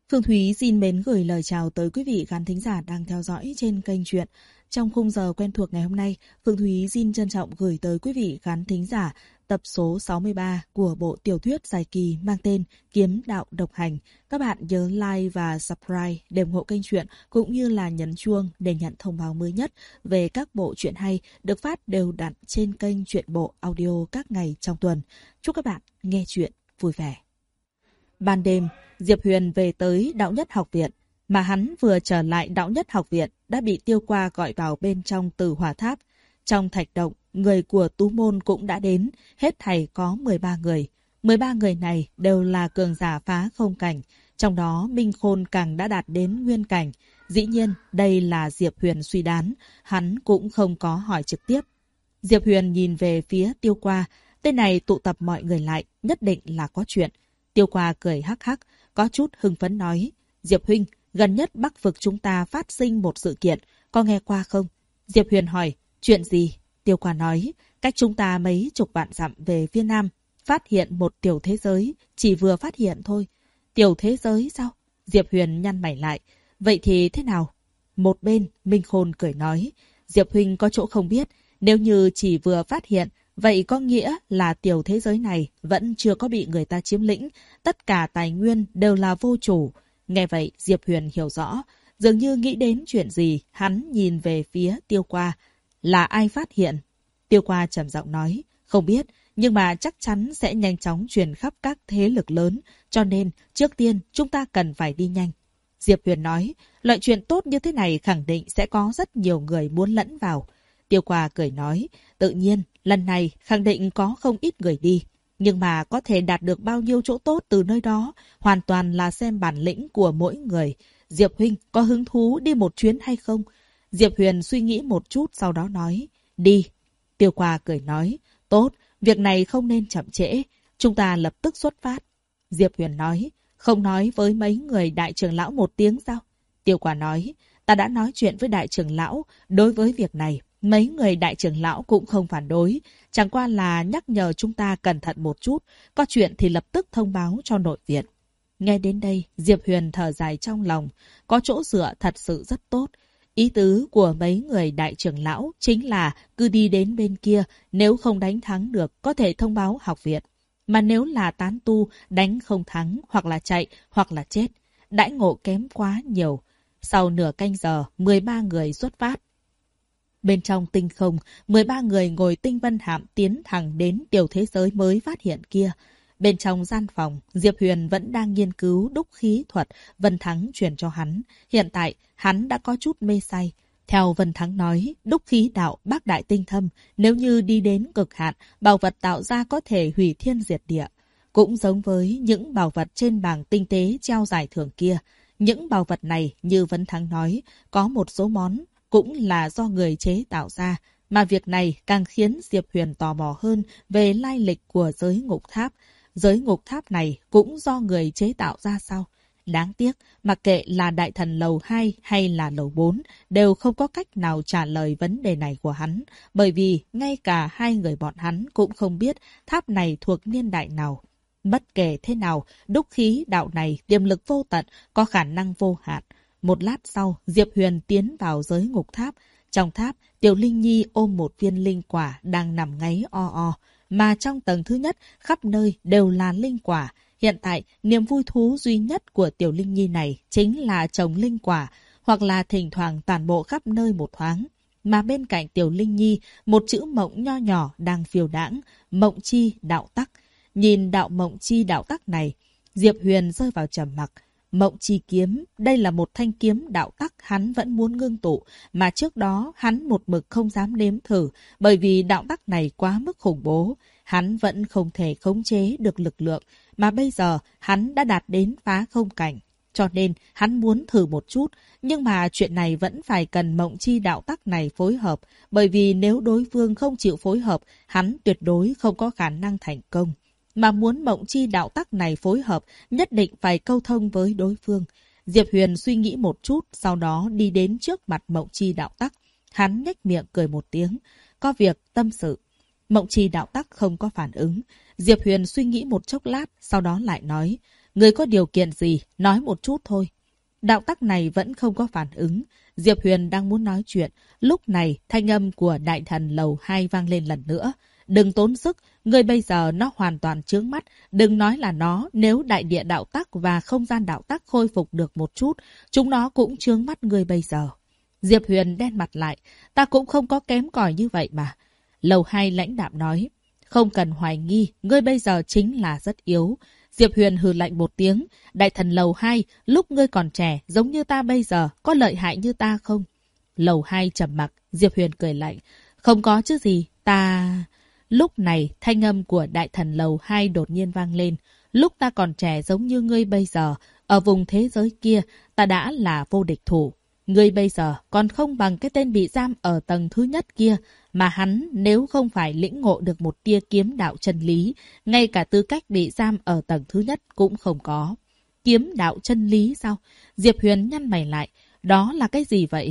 Phương Thúy xin mến gửi lời chào tới quý vị khán thính giả đang theo dõi trên kênh truyện. Trong khung giờ quen thuộc ngày hôm nay, Phương Thúy xin trân trọng gửi tới quý vị khán thính giả tập số 63 của bộ tiểu thuyết dài kỳ mang tên Kiếm Đạo Độc Hành. Các bạn nhớ like và subscribe để ủng hộ kênh truyện cũng như là nhấn chuông để nhận thông báo mới nhất về các bộ truyện hay được phát đều đặn trên kênh Truyện Bộ Audio các ngày trong tuần. Chúc các bạn nghe truyện vui vẻ. Ban đêm, Diệp Huyền về tới Đạo Nhất Học Viện, mà hắn vừa trở lại Đạo Nhất Học Viện đã bị Tiêu Qua gọi vào bên trong Tử Hỏa Tháp. Trong thạch động, người của Tú Môn cũng đã đến, hết thảy có 13 người. 13 người này đều là cường giả phá không cảnh, trong đó Minh Khôn càng đã đạt đến nguyên cảnh. Dĩ nhiên, đây là Diệp Huyền suy đoán, hắn cũng không có hỏi trực tiếp. Diệp Huyền nhìn về phía Tiêu Qua, tên này tụ tập mọi người lại, nhất định là có chuyện. Tiêu Qua cười hắc hắc, có chút hưng phấn nói, Diệp huynh, gần nhất Bắc vực chúng ta phát sinh một sự kiện, có nghe qua không? Diệp Huyền hỏi, chuyện gì? Tiêu Qua nói, cách chúng ta mấy chục vạn dặm về phía nam, phát hiện một tiểu thế giới, chỉ vừa phát hiện thôi. Tiểu thế giới sao? Diệp Huyền nhăn mày lại, vậy thì thế nào? Một bên, Minh Khôn cười nói, Diệp huynh có chỗ không biết, nếu như chỉ vừa phát hiện, vậy có nghĩa là tiểu thế giới này vẫn chưa có bị người ta chiếm lĩnh, tất cả tài nguyên đều là vô chủ. Nghe vậy, Diệp Huyền hiểu rõ, dường như nghĩ đến chuyện gì, hắn nhìn về phía Tiêu Qua. Là ai phát hiện? Tiêu Qua trầm giọng nói, không biết, nhưng mà chắc chắn sẽ nhanh chóng truyền khắp các thế lực lớn, cho nên trước tiên chúng ta cần phải đi nhanh. Diệp Huyền nói, loại chuyện tốt như thế này khẳng định sẽ có rất nhiều người muốn lẫn vào. Tiêu Qua cười nói, tự nhiên, lần này khẳng định có không ít người đi. Nhưng mà có thể đạt được bao nhiêu chỗ tốt từ nơi đó, hoàn toàn là xem bản lĩnh của mỗi người. Diệp huynh có hứng thú đi một chuyến hay không? Diệp Huyền suy nghĩ một chút sau đó nói, đi. Tiêu Qua cười nói, tốt, việc này không nên chậm trễ, chúng ta lập tức xuất phát. Diệp Huyền nói, không nói với mấy người đại trưởng lão một tiếng sao? Tiêu Qua nói, ta đã nói chuyện với đại trưởng lão, đối với việc này, mấy người đại trưởng lão cũng không phản đối, chẳng qua là nhắc nhở chúng ta cẩn thận một chút, có chuyện thì lập tức thông báo cho nội viện. Nghe đến đây, Diệp Huyền thở dài trong lòng, có chỗ dựa thật sự rất tốt. Ý tứ của mấy người đại trưởng lão chính là cứ đi đến bên kia, nếu không đánh thắng được có thể thông báo học viện. Mà nếu là tán tu, đánh không thắng, hoặc là chạy, hoặc là chết. Đãi ngộ kém quá nhiều. Sau nửa canh giờ, 13 người xuất phát. Bên trong tinh không, 13 người ngồi tinh vân hạm tiến thẳng đến tiểu thế giới mới phát hiện kia. Bên trong gian phòng, Diệp Huyền vẫn đang nghiên cứu đúc khí thuật Vân Thắng truyền cho hắn. Hiện tại, hắn đã có chút mê say. Theo Vân Thắng nói, đúc khí đạo bác đại tinh thâm, nếu như đi đến cực hạn, bảo vật tạo ra có thể hủy thiên diệt địa. Cũng giống với những bảo vật trên bảng tinh tế treo giải thưởng kia. Những bảo vật này, như Vân Thắng nói, có một số món cũng là do người chế tạo ra, mà việc này càng khiến Diệp Huyền tò mò hơn về lai lịch của giới ngục tháp. Giới ngục tháp này cũng do người chế tạo ra sao? Đáng tiếc, mặc kệ là Đại Thần Lầu 2 hay là Lầu 4, đều không có cách nào trả lời vấn đề này của hắn, bởi vì ngay cả hai người bọn hắn cũng không biết tháp này thuộc niên đại nào. Bất kể thế nào, đúc khí đạo này tiềm lực vô tận, có khả năng vô hạn. Một lát sau, Diệp Huyền tiến vào giới ngục tháp. Trong tháp, Tiểu Linh Nhi ôm một viên linh quả đang nằm ngáy o o. Mà trong tầng thứ nhất, khắp nơi đều là linh quả. Hiện tại, niềm vui thú duy nhất của Tiểu Linh Nhi này chính là trồng linh quả, hoặc là thỉnh thoảng toàn bộ khắp nơi một thoáng. Mà bên cạnh Tiểu Linh Nhi, một chữ mộng nho nhỏ đang phiêu đãng, mộng chi đạo tắc. Nhìn đạo mộng chi đạo tắc này, Diệp Huyền rơi vào trầm mặc. Mộng chi kiếm, đây là một thanh kiếm đạo tắc hắn vẫn muốn ngưng tụ, mà trước đó hắn một mực không dám nếm thử, bởi vì đạo tắc này quá mức khủng bố. Hắn vẫn không thể khống chế được lực lượng, mà bây giờ hắn đã đạt đến phá không cảnh. Cho nên hắn muốn thử một chút, nhưng mà chuyện này vẫn phải cần mộng chi đạo tắc này phối hợp, bởi vì nếu đối phương không chịu phối hợp, hắn tuyệt đối không có khả năng thành công. Mà muốn mộng chi đạo tắc này phối hợp, nhất định phải câu thông với đối phương. Diệp Huyền suy nghĩ một chút, sau đó đi đến trước mặt mộng chi đạo tắc. Hắn nhếch miệng cười một tiếng, có việc tâm sự. Mộng chi đạo tắc không có phản ứng. Diệp Huyền suy nghĩ một chốc lát, sau đó lại nói, Người có điều kiện gì, nói một chút thôi. Đạo tắc này vẫn không có phản ứng. Diệp Huyền đang muốn nói chuyện. Lúc này, thanh âm của đại thần lầu 2 vang lên lần nữa. Đừng tốn sức, ngươi bây giờ nó hoàn toàn chướng mắt. Đừng nói là nó, nếu đại địa đạo tắc và không gian đạo tắc khôi phục được một chút, chúng nó cũng chướng mắt ngươi bây giờ. Diệp Huyền đen mặt lại. Ta cũng không có kém cỏi như vậy mà. Lầu 2 lãnh đạm nói. Không cần hoài nghi, ngươi bây giờ chính là rất yếu. Diệp Huyền hừ lạnh một tiếng. Đại thần lầu 2, lúc ngươi còn trẻ, giống như ta bây giờ, có lợi hại như ta không? Lầu 2 trầm mặc, Diệp Huyền cười lạnh. Không có chứ gì, ta... Lúc này, thanh âm của đại thần lầu 2 đột nhiên vang lên. Lúc ta còn trẻ giống như ngươi bây giờ, ở vùng thế giới kia, ta đã là vô địch thủ. Ngươi bây giờ còn không bằng cái tên bị giam ở tầng thứ nhất kia, mà hắn nếu không phải lĩnh ngộ được một tia kiếm đạo chân lý, ngay cả tư cách bị giam ở tầng thứ nhất cũng không có. Kiếm đạo chân lý sao? Diệp Huyền nhăn mày lại. Đó là cái gì vậy?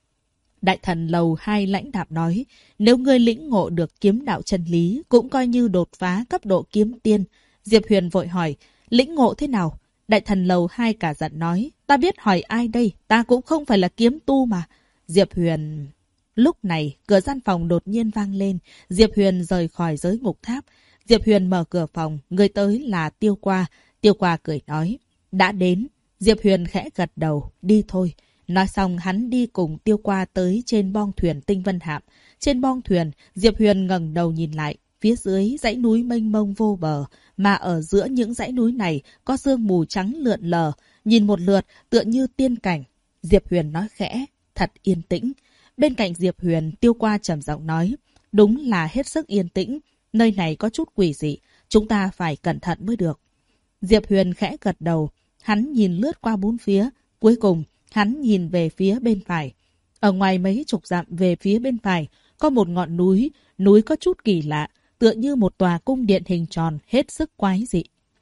Đại thần lầu 2 lãnh đạm nói, nếu ngươi lĩnh ngộ được kiếm đạo chân lý, cũng coi như đột phá cấp độ kiếm tiên. Diệp Huyền vội hỏi, lĩnh ngộ thế nào? Đại thần lầu 2 cả giận nói, ta biết hỏi ai đây, ta cũng không phải là kiếm tu mà. Diệp Huyền... Lúc này, cửa gian phòng đột nhiên vang lên, Diệp Huyền rời khỏi giới ngục tháp. Diệp Huyền mở cửa phòng, người tới là Tiêu Qua. Tiêu Qua cười nói, đã đến. Diệp Huyền khẽ gật đầu, đi thôi. Nói xong hắn đi cùng Tiêu Qua tới trên bong thuyền Tinh Vân Hạm. Trên bong thuyền, Diệp Huyền ngẩng đầu nhìn lại, phía dưới dãy núi mênh mông vô bờ, mà ở giữa những dãy núi này có sương mù trắng lượn lờ, nhìn một lượt tựa như tiên cảnh. Diệp Huyền nói khẽ, thật yên tĩnh. Bên cạnh Diệp Huyền, Tiêu Qua trầm giọng nói, đúng là hết sức yên tĩnh, nơi này có chút quỷ dị, chúng ta phải cẩn thận mới được. Diệp Huyền khẽ gật đầu, hắn nhìn lướt qua bốn phía, cuối cùng hắn nhìn về phía bên phải. Ở ngoài mấy chục dặm về phía bên phải, có một ngọn núi, núi có chút kỳ lạ, tựa như một tòa cung điện hình tròn hết sức quái dị.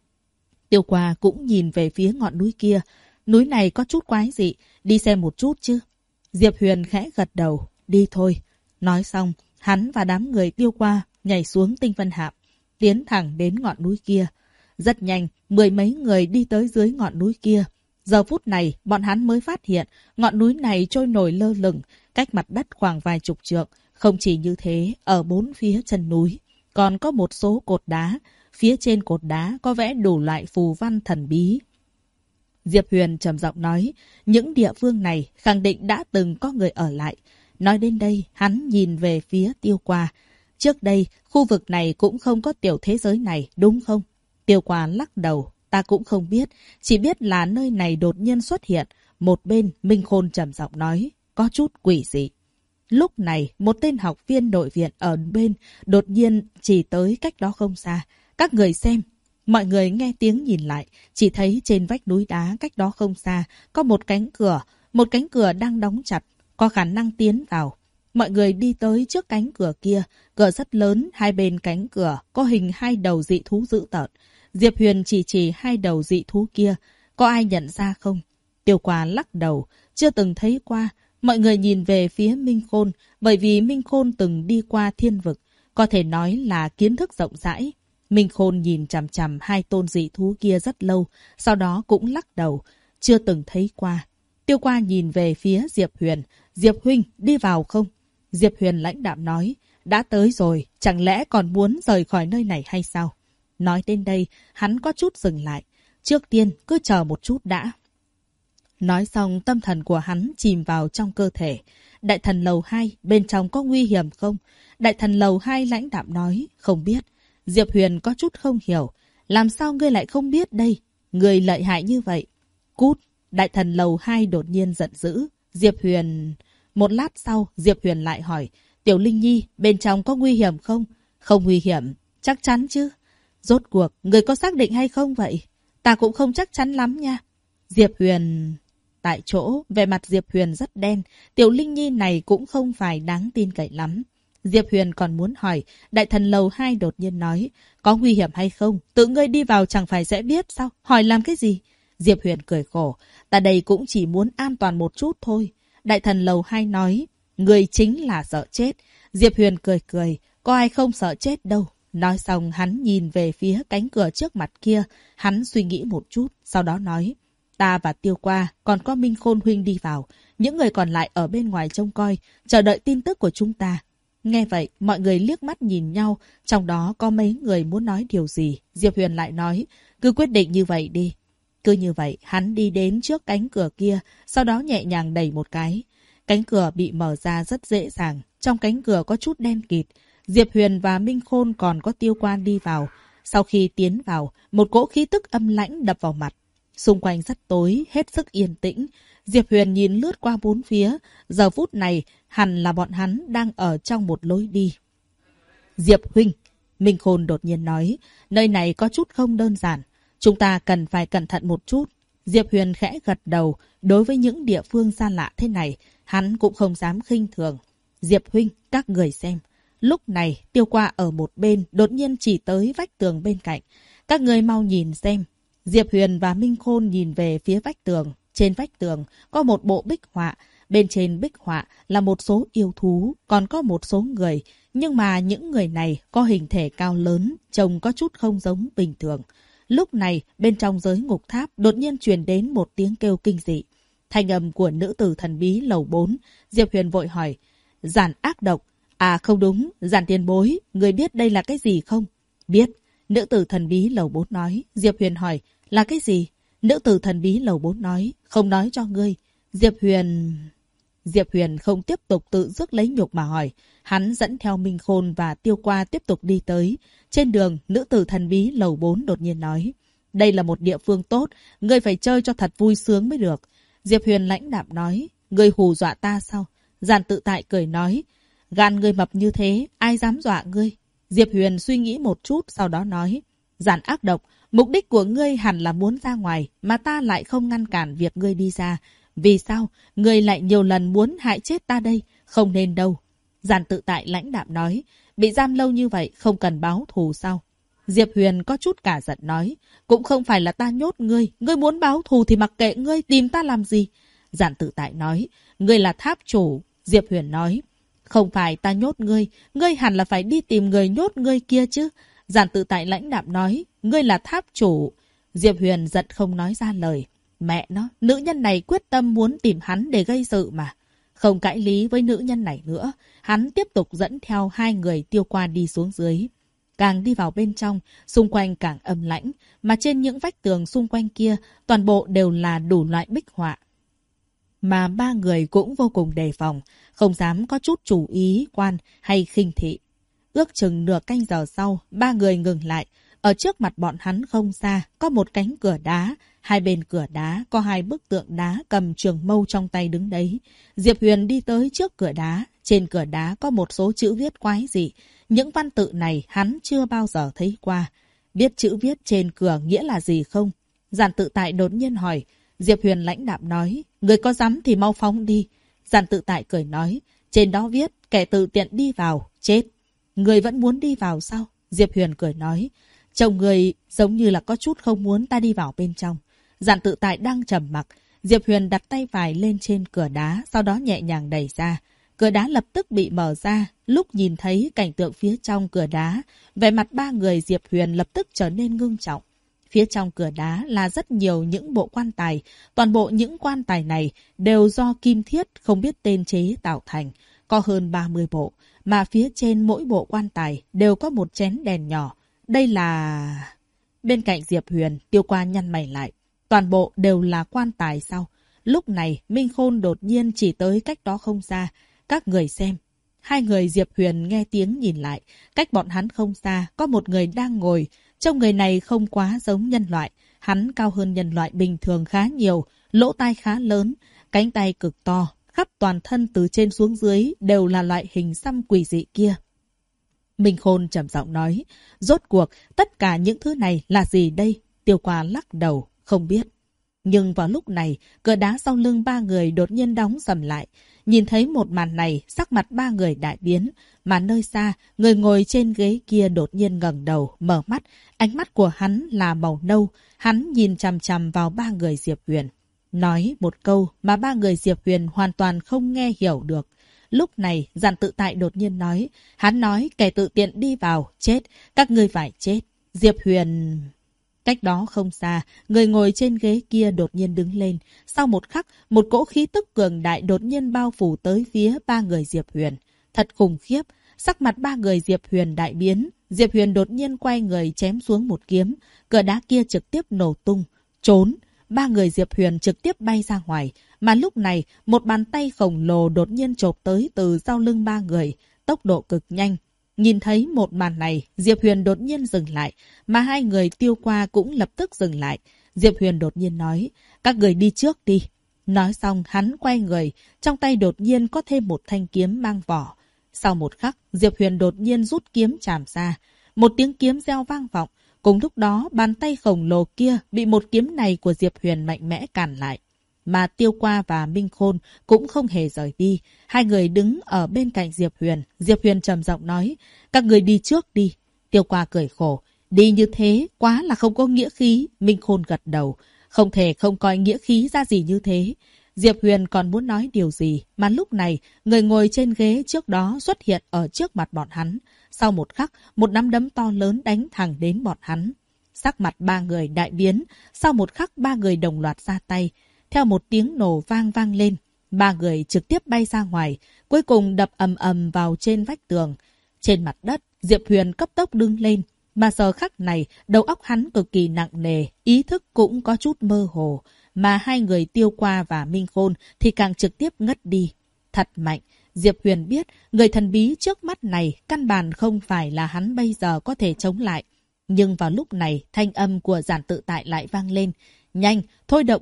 Tiêu Qua cũng nhìn về phía ngọn núi kia, núi này có chút quái dị, đi xem một chút chứ. Diệp Huyền khẽ gật đầu, đi thôi. Nói xong, hắn và đám người Tiêu Qua nhảy xuống Tinh Vân Hạm, tiến thẳng đến ngọn núi kia. Rất nhanh, mười mấy người đi tới dưới ngọn núi kia. Giờ phút này, bọn hắn mới phát hiện ngọn núi này trôi nổi lơ lửng, cách mặt đất khoảng vài chục trượng. Không chỉ như thế, ở bốn phía chân núi, còn có một số cột đá. Phía trên cột đá có vẽ đủ loại phù văn thần bí. Diệp Huyền trầm giọng nói, những địa phương này khẳng định đã từng có người ở lại. Nói đến đây, hắn nhìn về phía Tiêu Qua. Trước đây, khu vực này cũng không có tiểu thế giới này, đúng không? Tiêu Qua lắc đầu, ta cũng không biết, chỉ biết là nơi này đột nhiên xuất hiện. Một bên, Minh Khôn trầm giọng nói, có chút quỷ dị. Lúc này, một tên học viên đội viện ở bên đột nhiên chỉ tới cách đó không xa. Các người xem. Mọi người nghe tiếng nhìn lại, chỉ thấy trên vách núi đá cách đó không xa có một cánh cửa đang đóng chặt, có khả năng tiến vào. Mọi người đi tới trước cánh cửa kia, cửa rất lớn, hai bên cánh cửa có hình hai đầu dị thú dữ tợn. Diệp Huyền chỉ hai đầu dị thú kia, có ai nhận ra không? Tiêu Qua lắc đầu, chưa từng thấy qua. Mọi người nhìn về phía Minh Khôn, bởi vì Minh Khôn từng đi qua thiên vực, có thể nói là kiến thức rộng rãi. Minh Khôn nhìn chằm chằm hai tôn dị thú kia rất lâu, sau đó cũng lắc đầu, chưa từng thấy qua. Tiêu Qua nhìn về phía Diệp Huyền, Diệp huynh đi vào không? Diệp Huyền lãnh đạm nói, đã tới rồi, chẳng lẽ còn muốn rời khỏi nơi này hay sao? Nói đến đây, hắn có chút dừng lại, trước tiên cứ chờ một chút đã. Nói xong tâm thần của hắn chìm vào trong cơ thể. Đại thần lầu 2, bên trong có nguy hiểm không? Đại thần lầu 2 lãnh đạm nói, không biết. Diệp Huyền có chút không hiểu. Làm sao ngươi lại không biết đây? Ngươi lợi hại như vậy. Cút! Đại thần lầu 2 đột nhiên giận dữ. Diệp Huyền... Một lát sau, Diệp Huyền lại hỏi. Tiểu Linh Nhi, bên trong có nguy hiểm không? Không nguy hiểm. Chắc chắn chứ? Rốt cuộc, ngươi có xác định hay không vậy? Ta cũng không chắc chắn lắm nha. Diệp Huyền... Tại chỗ, vẻ mặt Diệp Huyền rất đen. Tiểu Linh Nhi này cũng không phải đáng tin cậy lắm. Diệp Huyền còn muốn hỏi, đại thần lầu 2 đột nhiên nói, có nguy hiểm hay không? Tự ngươi đi vào chẳng phải sẽ biết sao? Hỏi làm cái gì? Diệp Huyền cười khổ, ta đây cũng chỉ muốn an toàn một chút thôi. Đại thần lầu 2 nói, ngươi chính là sợ chết. Diệp Huyền cười cười, có ai không sợ chết đâu. Nói xong hắn nhìn về phía cánh cửa trước mặt kia. Hắn suy nghĩ một chút, sau đó nói. Ta và Tiêu Qua, còn có Minh Khôn huynh đi vào. Những người còn lại ở bên ngoài trông coi, chờ đợi tin tức của chúng ta. Nghe vậy, mọi người liếc mắt nhìn nhau, trong đó có mấy người muốn nói điều gì. Diệp Huyền lại nói, cứ quyết định như vậy đi. Cứ như vậy, hắn đi đến trước cánh cửa kia, sau đó nhẹ nhàng đẩy một cái. Cánh cửa bị mở ra rất dễ dàng, trong cánh cửa có chút đen kịt. Diệp Huyền và Minh Khôn còn có Tiêu Quan đi vào. Sau khi tiến vào, một cỗ khí tức âm lãnh đập vào mặt. Xung quanh rất tối, hết sức yên tĩnh. Diệp Huyền nhìn lướt qua bốn phía. Giờ phút này, hẳn là bọn hắn đang ở trong một lối đi. Diệp huynh, Minh Khôn đột nhiên nói, nơi này có chút không đơn giản. Chúng ta cần phải cẩn thận một chút. Diệp Huyền khẽ gật đầu. Đối với những địa phương xa lạ thế này, hắn cũng không dám khinh thường. Diệp huynh, các người xem. Lúc này, Tiêu Qua ở một bên, đột nhiên chỉ tới vách tường bên cạnh. Các người mau nhìn xem. Diệp Huyền và Minh Khôn nhìn về phía vách tường. Trên vách tường có một bộ bích họa. Bên trên bích họa là một số yêu thú, còn có một số người. Nhưng mà những người này có hình thể cao lớn, trông có chút không giống bình thường. Lúc này, bên trong giới ngục tháp đột nhiên truyền đến một tiếng kêu kinh dị. Thanh âm của nữ tử thần bí lầu 4. Diệp Huyền vội hỏi, Giản ác độc. À không đúng, Giản tiền bối, người biết đây là cái gì không? Biết. Nữ tử thần bí lầu 4 nói. Diệp Huyền hỏi, là cái gì? Nữ tử thần bí lầu 4 nói, không nói cho ngươi. Diệp Huyền không tiếp tục tự rước lấy nhục mà hỏi. Hắn dẫn theo Minh Khôn và Tiêu Qua tiếp tục đi tới. Trên đường, nữ tử thần bí lầu 4 đột nhiên nói, đây là một địa phương tốt, ngươi phải chơi cho thật vui sướng mới được. Diệp Huyền lãnh đạm nói, ngươi hù dọa ta sao? Giản Tự Tại cười nói, gan ngươi mập như thế, ai dám dọa ngươi? Diệp Huyền suy nghĩ một chút, sau đó nói, Giản ác độc, mục đích của ngươi hẳn là muốn ra ngoài, mà ta lại không ngăn cản việc ngươi đi ra. Vì sao? Ngươi lại nhiều lần muốn hại chết ta đây, không nên đâu. Giản Tự Tại lãnh đạm nói, bị giam lâu như vậy, không cần báo thù sao? Diệp Huyền có chút cả giận nói, cũng không phải là ta nhốt ngươi, ngươi muốn báo thù thì mặc kệ ngươi, tìm ta làm gì? Giản Tự Tại nói, ngươi là tháp chủ. Diệp Huyền nói, không phải ta nhốt ngươi, ngươi hẳn là phải đi tìm người nhốt ngươi kia chứ. Giản Tự Tại lãnh đạm nói, ngươi là tháp chủ. Diệp Huyền giận không nói ra lời. Mẹ nó, nữ nhân này quyết tâm muốn tìm hắn để gây sự mà. Không cãi lý với nữ nhân này nữa, hắn tiếp tục dẫn theo hai người Tiêu Qua đi xuống dưới. Càng đi vào bên trong, xung quanh càng âm lãnh, mà trên những vách tường xung quanh kia, toàn bộ đều là đủ loại bích họa. Mà ba người cũng vô cùng đề phòng, không dám có chút chủ ý, quan hay khinh thị. Ước chừng nửa canh giờ sau, ba người ngừng lại. Ở trước mặt bọn hắn không xa, có một cánh cửa đá. Hai bên cửa đá có hai bức tượng đá cầm trường mâu trong tay đứng đấy. Diệp Huyền đi tới trước cửa đá. Trên cửa đá có một số chữ viết quái dị. Những văn tự này hắn chưa bao giờ thấy qua. Biết chữ viết trên cửa nghĩa là gì không? Giản Tự Tại đột nhiên hỏi. Diệp Huyền lãnh đạm nói, người có dám thì mau phóng đi. Giản Tự Tại cười nói, trên đó viết, kẻ tự tiện đi vào, chết. Người vẫn muốn đi vào sao? Diệp Huyền cười nói, chồng người giống như là có chút không muốn ta đi vào bên trong. Giản Tự Tại đang trầm mặc. Diệp Huyền đặt tay phải lên trên cửa đá, sau đó nhẹ nhàng đẩy ra. Cửa đá lập tức bị mở ra. Lúc nhìn thấy cảnh tượng phía trong cửa đá, vẻ mặt ba người Diệp Huyền lập tức trở nên ngưng trọng. Phía trong cửa đá là rất nhiều những bộ quan tài. Toàn bộ những quan tài này đều do kim thiết không biết tên chế tạo thành. Có hơn 30 bộ, mà phía trên mỗi bộ quan tài đều có một chén đèn nhỏ. Đây là... Bên cạnh Diệp Huyền, Tiêu Qua nhăn mày lại. Toàn bộ đều là quan tài sao? Lúc này, Minh Khôn đột nhiên chỉ tới cách đó không xa. Các người xem. Hai người Diệp Huyền nghe tiếng nhìn lại. Cách bọn hắn không xa, có một người đang ngồi. Trông người này không quá giống nhân loại. Hắn cao hơn nhân loại bình thường khá nhiều. Lỗ tai khá lớn. Cánh tay cực to. Khắp toàn thân từ trên xuống dưới đều là loại hình xăm quỷ dị kia. Minh Khôn trầm giọng nói. Rốt cuộc, tất cả những thứ này là gì đây? Tiêu Qua lắc đầu, không biết. Nhưng vào lúc này, cửa đá sau lưng ba người đột nhiên đóng sầm lại. Nhìn thấy một màn này, sắc mặt ba người đại biến. Mà nơi xa, người ngồi trên ghế kia đột nhiên ngẩng đầu, mở mắt. Ánh mắt của hắn là màu nâu. Hắn nhìn chằm chằm vào ba người Diệp Huyền. Nói một câu mà ba người Diệp Huyền hoàn toàn không nghe hiểu được. Lúc này, Giản Tự Tại đột nhiên nói. Hắn nói kẻ tự tiện đi vào, chết. Các ngươi phải chết. Diệp Huyền... Cách đó không xa, người ngồi trên ghế kia đột nhiên đứng lên. Sau một khắc, một cỗ khí tức cường đại đột nhiên bao phủ tới phía ba người Diệp Huyền. Thật khủng khiếp, sắc mặt ba người Diệp Huyền đại biến. Diệp Huyền đột nhiên quay người chém xuống một kiếm. Cửa đá kia trực tiếp nổ tung. Trốn! Ba người Diệp Huyền trực tiếp bay ra ngoài. Mà lúc này, một bàn tay khổng lồ đột nhiên chộp tới từ sau lưng ba người. Tốc độ cực nhanh. Nhìn thấy một màn này, Diệp Huyền đột nhiên dừng lại, mà hai người Tiêu Qua cũng lập tức dừng lại. Diệp Huyền đột nhiên nói, các người đi trước đi. Nói xong hắn quay người, trong tay đột nhiên có thêm một thanh kiếm mang vỏ. Sau một khắc, Diệp Huyền đột nhiên rút kiếm chạm ra. Một tiếng kiếm reo vang vọng, cùng lúc đó bàn tay khổng lồ kia bị một kiếm này của Diệp Huyền mạnh mẽ cản lại. Mà Tiêu Qua và Minh Khôn cũng không hề rời đi. Hai người đứng ở bên cạnh Diệp Huyền. Diệp Huyền trầm giọng nói, các người đi trước đi. Tiêu Qua cười khổ, đi như thế quá là không có nghĩa khí. Minh Khôn gật đầu, không thể không coi nghĩa khí ra gì như thế. Diệp Huyền còn muốn nói điều gì, mà lúc này người ngồi trên ghế trước đó xuất hiện ở trước mặt bọn hắn. Sau một khắc, một nắm đấm to lớn đánh thẳng đến bọn hắn. Sắc mặt ba người đại biến, sau một khắc ba người đồng loạt ra tay. Theo một tiếng nổ vang lên, ba người trực tiếp bay ra ngoài, cuối cùng đập ầm ầm vào trên vách tường. Trên mặt đất, Diệp Huyền cấp tốc đứng lên, mà giờ khắc này, đầu óc hắn cực kỳ nặng nề, ý thức cũng có chút mơ hồ, mà hai người Tiêu Qua và Minh Khôn thì càng trực tiếp ngất đi. Thật mạnh, Diệp Huyền biết, người thần bí trước mắt này căn bản không phải là hắn bây giờ có thể chống lại. Nhưng vào lúc này, thanh âm của Giản Tự Tại lại vang lên. Nhanh, thôi động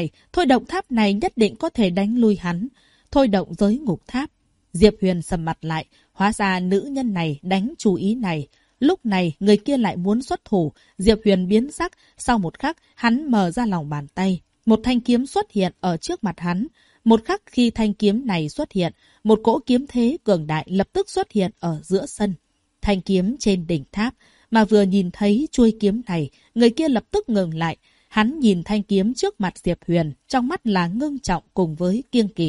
tháp này nhất định có thể đánh lui hắn. Thôi động giới ngục tháp. Diệp Huyền sầm mặt lại, hóa ra nữ nhân này đánh chú ý này. Lúc này, người kia lại muốn xuất thủ, Diệp Huyền biến sắc, sau một khắc, hắn mở ra lòng bàn tay. Một thanh kiếm xuất hiện ở trước mặt hắn. Một khắc khi thanh kiếm này xuất hiện, một cỗ kiếm thế cường đại lập tức xuất hiện ở giữa sân. Thanh kiếm trên đỉnh tháp, mà vừa nhìn thấy chuôi kiếm này, người kia lập tức ngừng lại. Hắn nhìn thanh kiếm trước mặt Diệp Huyền, trong mắt là ngưng trọng cùng với kiêng kỵ.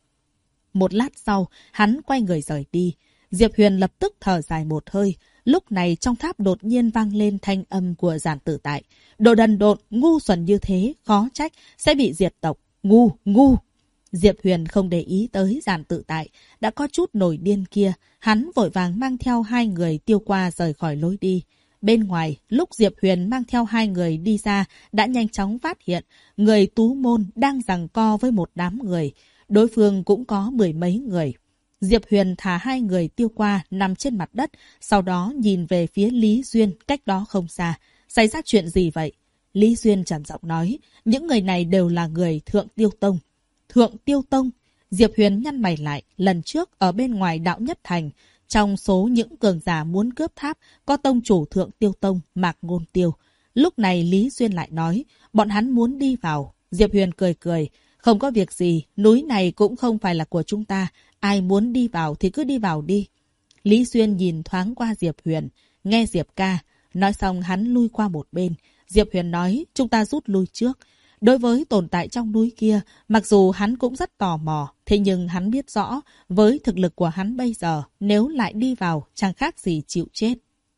Một lát sau, hắn quay người rời đi. Diệp Huyền lập tức thở dài một hơi. Lúc này trong tháp đột nhiên vang lên thanh âm của Giản Tự Tại. Đồ đần độn, ngu xuẩn như thế, khó trách, sẽ bị diệt tộc. Ngu! Diệp Huyền không để ý tới Giản Tự Tại, đã có chút nổi điên kia. Hắn vội vàng mang theo hai người Tiêu Qua rời khỏi lối đi. Bên ngoài, lúc Diệp Huyền mang theo hai người đi ra, đã nhanh chóng phát hiện người Tú Môn đang giằng co với một đám người. Đối phương cũng có 10 mấy người. Diệp Huyền thả hai người Tiêu Qua nằm trên mặt đất, sau đó nhìn về phía Lý Duyên cách đó không xa. Xảy ra chuyện gì vậy? Lý Duyên trầm giọng nói, những người này đều là người Thượng Tiêu Tông. Thượng Tiêu Tông? Diệp Huyền nhăn mày lại, lần trước ở bên ngoài Đạo Nhất Thành, trong số những cường giả muốn cướp tháp, có tông chủ Thượng Tiêu Tông, Mạc Ngôn Tiêu. Lúc này Lý Duyên lại nói, bọn hắn muốn đi vào. Diệp Huyền cười, không có việc gì, núi này cũng không phải là của chúng ta, ai muốn đi vào thì cứ đi vào đi. Lý Duyên nhìn thoáng qua Diệp Huyền, nghe Diệp ca, nói xong hắn lui qua một bên. Diệp Huyền nói, chúng ta rút lui trước. Đối với tồn tại trong núi kia, mặc dù hắn cũng rất tò mò, thế nhưng hắn biết rõ, với thực lực của hắn bây giờ, nếu lại đi vào, chẳng khác gì chịu chết.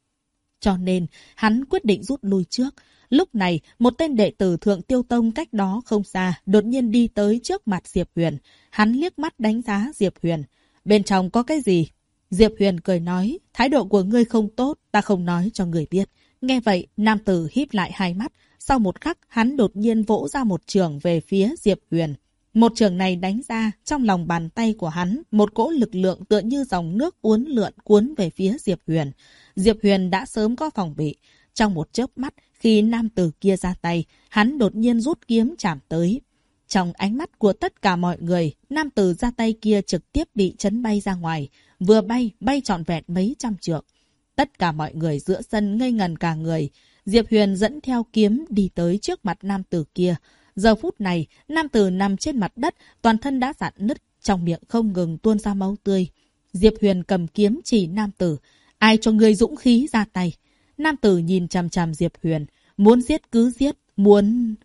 Cho nên, hắn quyết định rút lui trước. Lúc này, một tên đệ tử Thượng Tiêu Tông cách đó không xa, đột nhiên đi tới trước mặt Diệp Huyền. Hắn liếc mắt đánh giá Diệp Huyền. Bên trong có cái gì? Diệp Huyền cười nói, thái độ của ngươi không tốt, ta không nói cho người biết. Nghe vậy, nam tử híp lại hai mắt. Sau một khắc, hắn đột nhiên vỗ ra một chưởng về phía Diệp Huyền. Một chưởng này đánh ra, trong lòng bàn tay của hắn, một cỗ lực lượng tựa như dòng nước uốn lượn cuốn về phía Diệp Huyền. Diệp Huyền đã sớm có phòng bị. Trong một chớp mắt, khi nam tử kia ra tay, hắn đột nhiên rút kiếm chạm tới. Trong ánh mắt của tất cả mọi người, nam tử ra tay kia trực tiếp bị chấn bay ra ngoài. Vừa bay trọn vẹn mấy trăm trượng. Tất cả mọi người giữa sân ngây ngần cả người. Diệp Huyền dẫn theo kiếm đi tới trước mặt nam tử kia. Giờ phút này, nam tử nằm trên mặt đất, toàn thân đã rạn nứt, trong miệng không ngừng tuôn ra máu tươi. Diệp Huyền cầm kiếm chỉ nam tử. Ai cho ngươi dũng khí ra tay? Nam tử nhìn chằm chằm Diệp Huyền. Muốn giết cứ giết, muốn...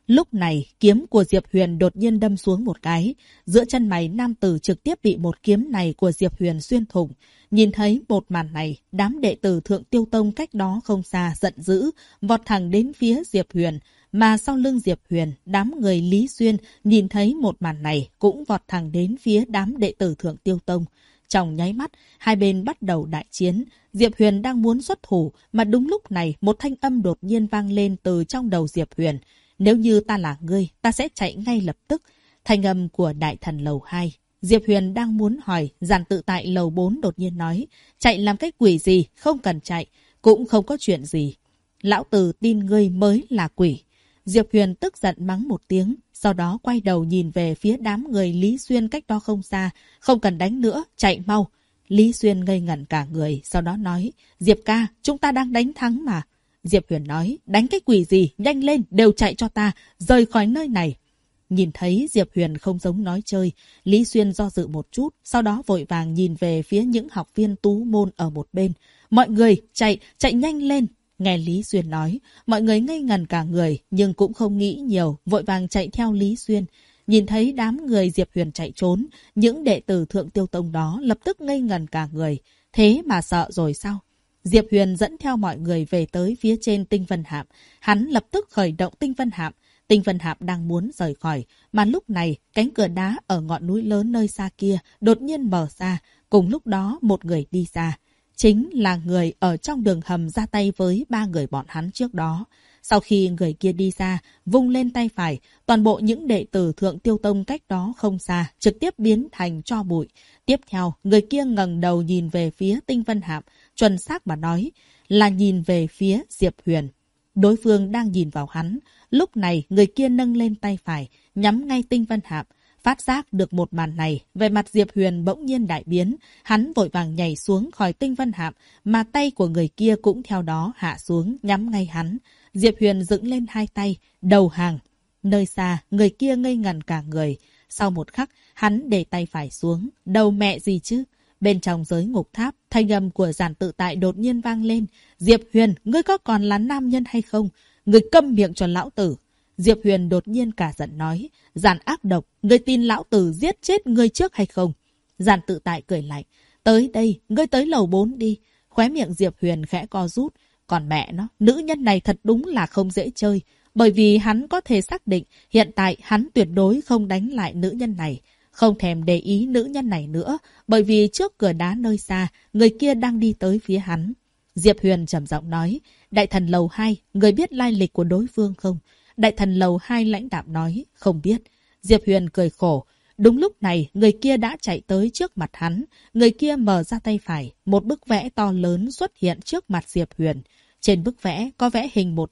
Lúc này, kiếm của Diệp Huyền đột nhiên đâm xuống một cái. Giữa chân mày nam tử trực tiếp bị một kiếm này của Diệp Huyền xuyên thủng. Nhìn thấy một màn này, đám đệ tử Thượng Tiêu Tông cách đó không xa giận dữ, vọt thẳng đến phía Diệp Huyền. Mà sau lưng Diệp Huyền, đám người Lý Xuyên nhìn thấy một màn này cũng vọt thẳng đến phía đám đệ tử Thượng Tiêu Tông. Trong nháy mắt, hai bên bắt đầu đại chiến. Diệp Huyền đang muốn xuất thủ, mà đúng lúc này một thanh âm đột nhiên vang lên từ trong đầu Diệp Huyền. Nếu như ta là ngươi, ta sẽ chạy ngay lập tức. Thanh âm của đại thần lầu 2. Diệp Huyền đang muốn hỏi, Giản Tự Tại lầu 4 đột nhiên nói, chạy làm cái quỷ gì, không cần chạy, cũng không có chuyện gì. Lão tử tin ngươi mới là quỷ. Diệp Huyền tức giận mắng một tiếng, sau đó quay đầu nhìn về phía đám người Lý Xuyên cách đó không xa, không cần đánh nữa, chạy mau. Lý Xuyên ngây ngẩn cả người, sau đó nói, Diệp ca, chúng ta đang đánh thắng mà. Diệp Huyền nói, đánh cái quỷ gì, nhanh lên, đều chạy cho ta, rời khỏi nơi này. Nhìn thấy Diệp Huyền không giống nói chơi, Lý Xuyên do dự một chút, sau đó vội vàng nhìn về phía những học viên tú môn ở một bên. Mọi người, chạy nhanh lên. Nghe Lý Xuyên nói, mọi người ngây ngẩn cả người, nhưng cũng không nghĩ nhiều, vội vàng chạy theo Lý Xuyên. Nhìn thấy đám người Diệp Huyền chạy trốn, những đệ tử Thượng Tiêu Tông đó lập tức ngây ngẩn cả người. Thế mà sợ rồi sao? Diệp Huyền dẫn theo mọi người về tới phía trên Tinh Vân Hạm. Hắn lập tức khởi động Tinh Vân Hạm. Tinh Vân Hạm đang muốn rời khỏi, mà lúc này cánh cửa đá ở ngọn núi lớn nơi xa kia đột nhiên mở ra. Cùng lúc đó một người đi ra. Chính là người ở trong đường hầm ra tay với ba người bọn hắn trước đó. Sau khi người kia đi ra, vung lên tay phải, toàn bộ những đệ tử Thượng Tiêu Tông cách đó không xa, trực tiếp biến thành tro bụi. Tiếp theo, người kia ngẩng đầu nhìn về phía Tinh Vân Hạm, chuẩn xác mà nói là nhìn về phía Diệp Huyền. Đối phương đang nhìn vào hắn. Lúc này, người kia nâng lên tay phải, nhắm ngay Tinh Vân Hạm. Phát giác được một màn này, về mặt Diệp Huyền bỗng nhiên đại biến. Hắn vội vàng nhảy xuống khỏi Tinh Vân Hạm, mà tay của người kia cũng theo đó hạ xuống, nhắm ngay hắn. Diệp Huyền dựng lên hai tay, đầu hàng. Nơi xa, người kia ngây ngẩn cả người. Sau một khắc, hắn để tay phải xuống. Đầu mẹ gì chứ? Bên trong giới ngục tháp, thanh âm của Giản Tự Tại đột nhiên vang lên. Diệp Huyền, ngươi có còn là nam nhân hay không? Ngươi câm miệng cho lão tử. Diệp Huyền đột nhiên cả giận nói, Giản ác độc, ngươi tin lão tử giết chết ngươi trước hay không? Giản Tự Tại cười lạnh, tới đây, ngươi tới lầu 4 đi. Khóe miệng Diệp Huyền khẽ co rút. Còn mẹ nó, nữ nhân này thật đúng là không dễ chơi. Bởi vì hắn có thể xác định hiện tại hắn tuyệt đối không đánh lại nữ nhân này. Không thèm để ý nữ nhân này nữa, bởi vì trước cửa đá nơi xa, người kia đang đi tới phía hắn. Diệp Huyền trầm giọng nói, Đại thần lầu 2, người biết lai lịch của đối phương không? Đại thần lầu 2 lãnh đạm nói, không biết. Diệp Huyền cười khổ. Đúng lúc này, người kia đã chạy tới trước mặt hắn. Người kia mở ra tay phải, một bức vẽ to lớn xuất hiện trước mặt Diệp Huyền. Trên bức vẽ có vẽ hình một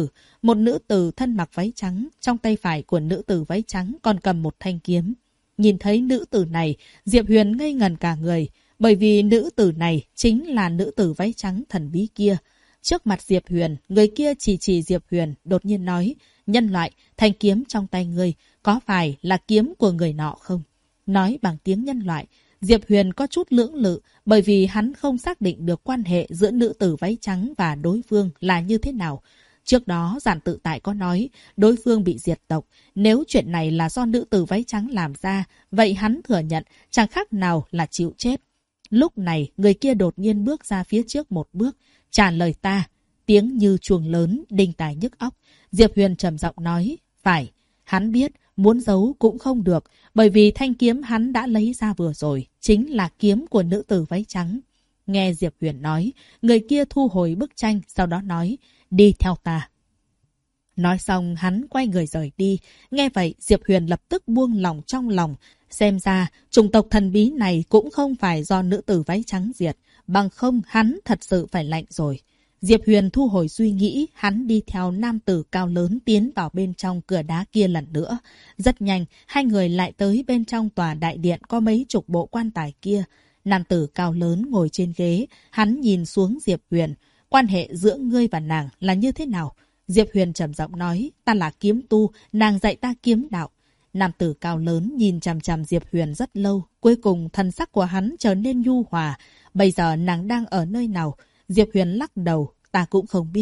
nữ tử thân mặc váy trắng, trong tay phải của nữ tử váy trắng còn cầm một thanh kiếm. Nhìn thấy nữ tử này, Diệp Huyền ngây ngẩn cả người, bởi vì nữ tử này chính là nữ tử váy trắng thần bí kia. Trước mặt Diệp Huyền, người kia chỉ Diệp Huyền, đột nhiên nói, nhân loại, thanh kiếm trong tay ngươi, có phải là kiếm của người nọ không? Nói bằng tiếng nhân loại, Diệp Huyền có chút lưỡng lự, bởi vì hắn không xác định được quan hệ giữa nữ tử váy trắng và đối phương là như thế nào. Trước đó, Giản Tự Tại có nói, đối phương bị diệt tộc. Nếu chuyện này là do nữ tử váy trắng làm ra, vậy hắn thừa nhận, chẳng khác nào là chịu chết. Lúc này, người kia đột nhiên bước ra phía trước một bước, trả lời ta. Tiếng như chuông lớn, đinh tai nhức óc. Diệp Huyền trầm giọng nói, phải. Hắn biết, muốn giấu cũng không được, bởi vì thanh kiếm hắn đã lấy ra vừa rồi, chính là kiếm của nữ tử váy trắng. Nghe Diệp Huyền nói, người kia thu hồi bức tranh, sau đó nói, đi theo ta. Nói xong, hắn quay người rời đi. Nghe vậy, Diệp Huyền lập tức buông lòng trong lòng. Xem ra, chủng tộc thần bí này cũng không phải do nữ tử váy trắng diệt, bằng không hắn thật sự phải lạnh rồi. Diệp Huyền thu hồi suy nghĩ, hắn đi theo nam tử cao lớn tiến vào bên trong cửa đá kia lần nữa. Rất nhanh, hai người lại tới bên trong tòa đại điện có mấy chục bộ quan tài kia. Nam tử cao lớn ngồi trên ghế, hắn nhìn xuống Diệp Huyền. Quan hệ giữa ngươi và nàng là như thế nào? Diệp Huyền trầm giọng nói, ta là kiếm tu, nàng dạy ta kiếm đạo. Nam tử cao lớn nhìn chằm chằm Diệp Huyền rất lâu, cuối cùng thần sắc của hắn trở nên nhu hòa. Bây giờ nàng đang ở nơi nào? Diệp Huyền lắc đầu, ta cũng không biết.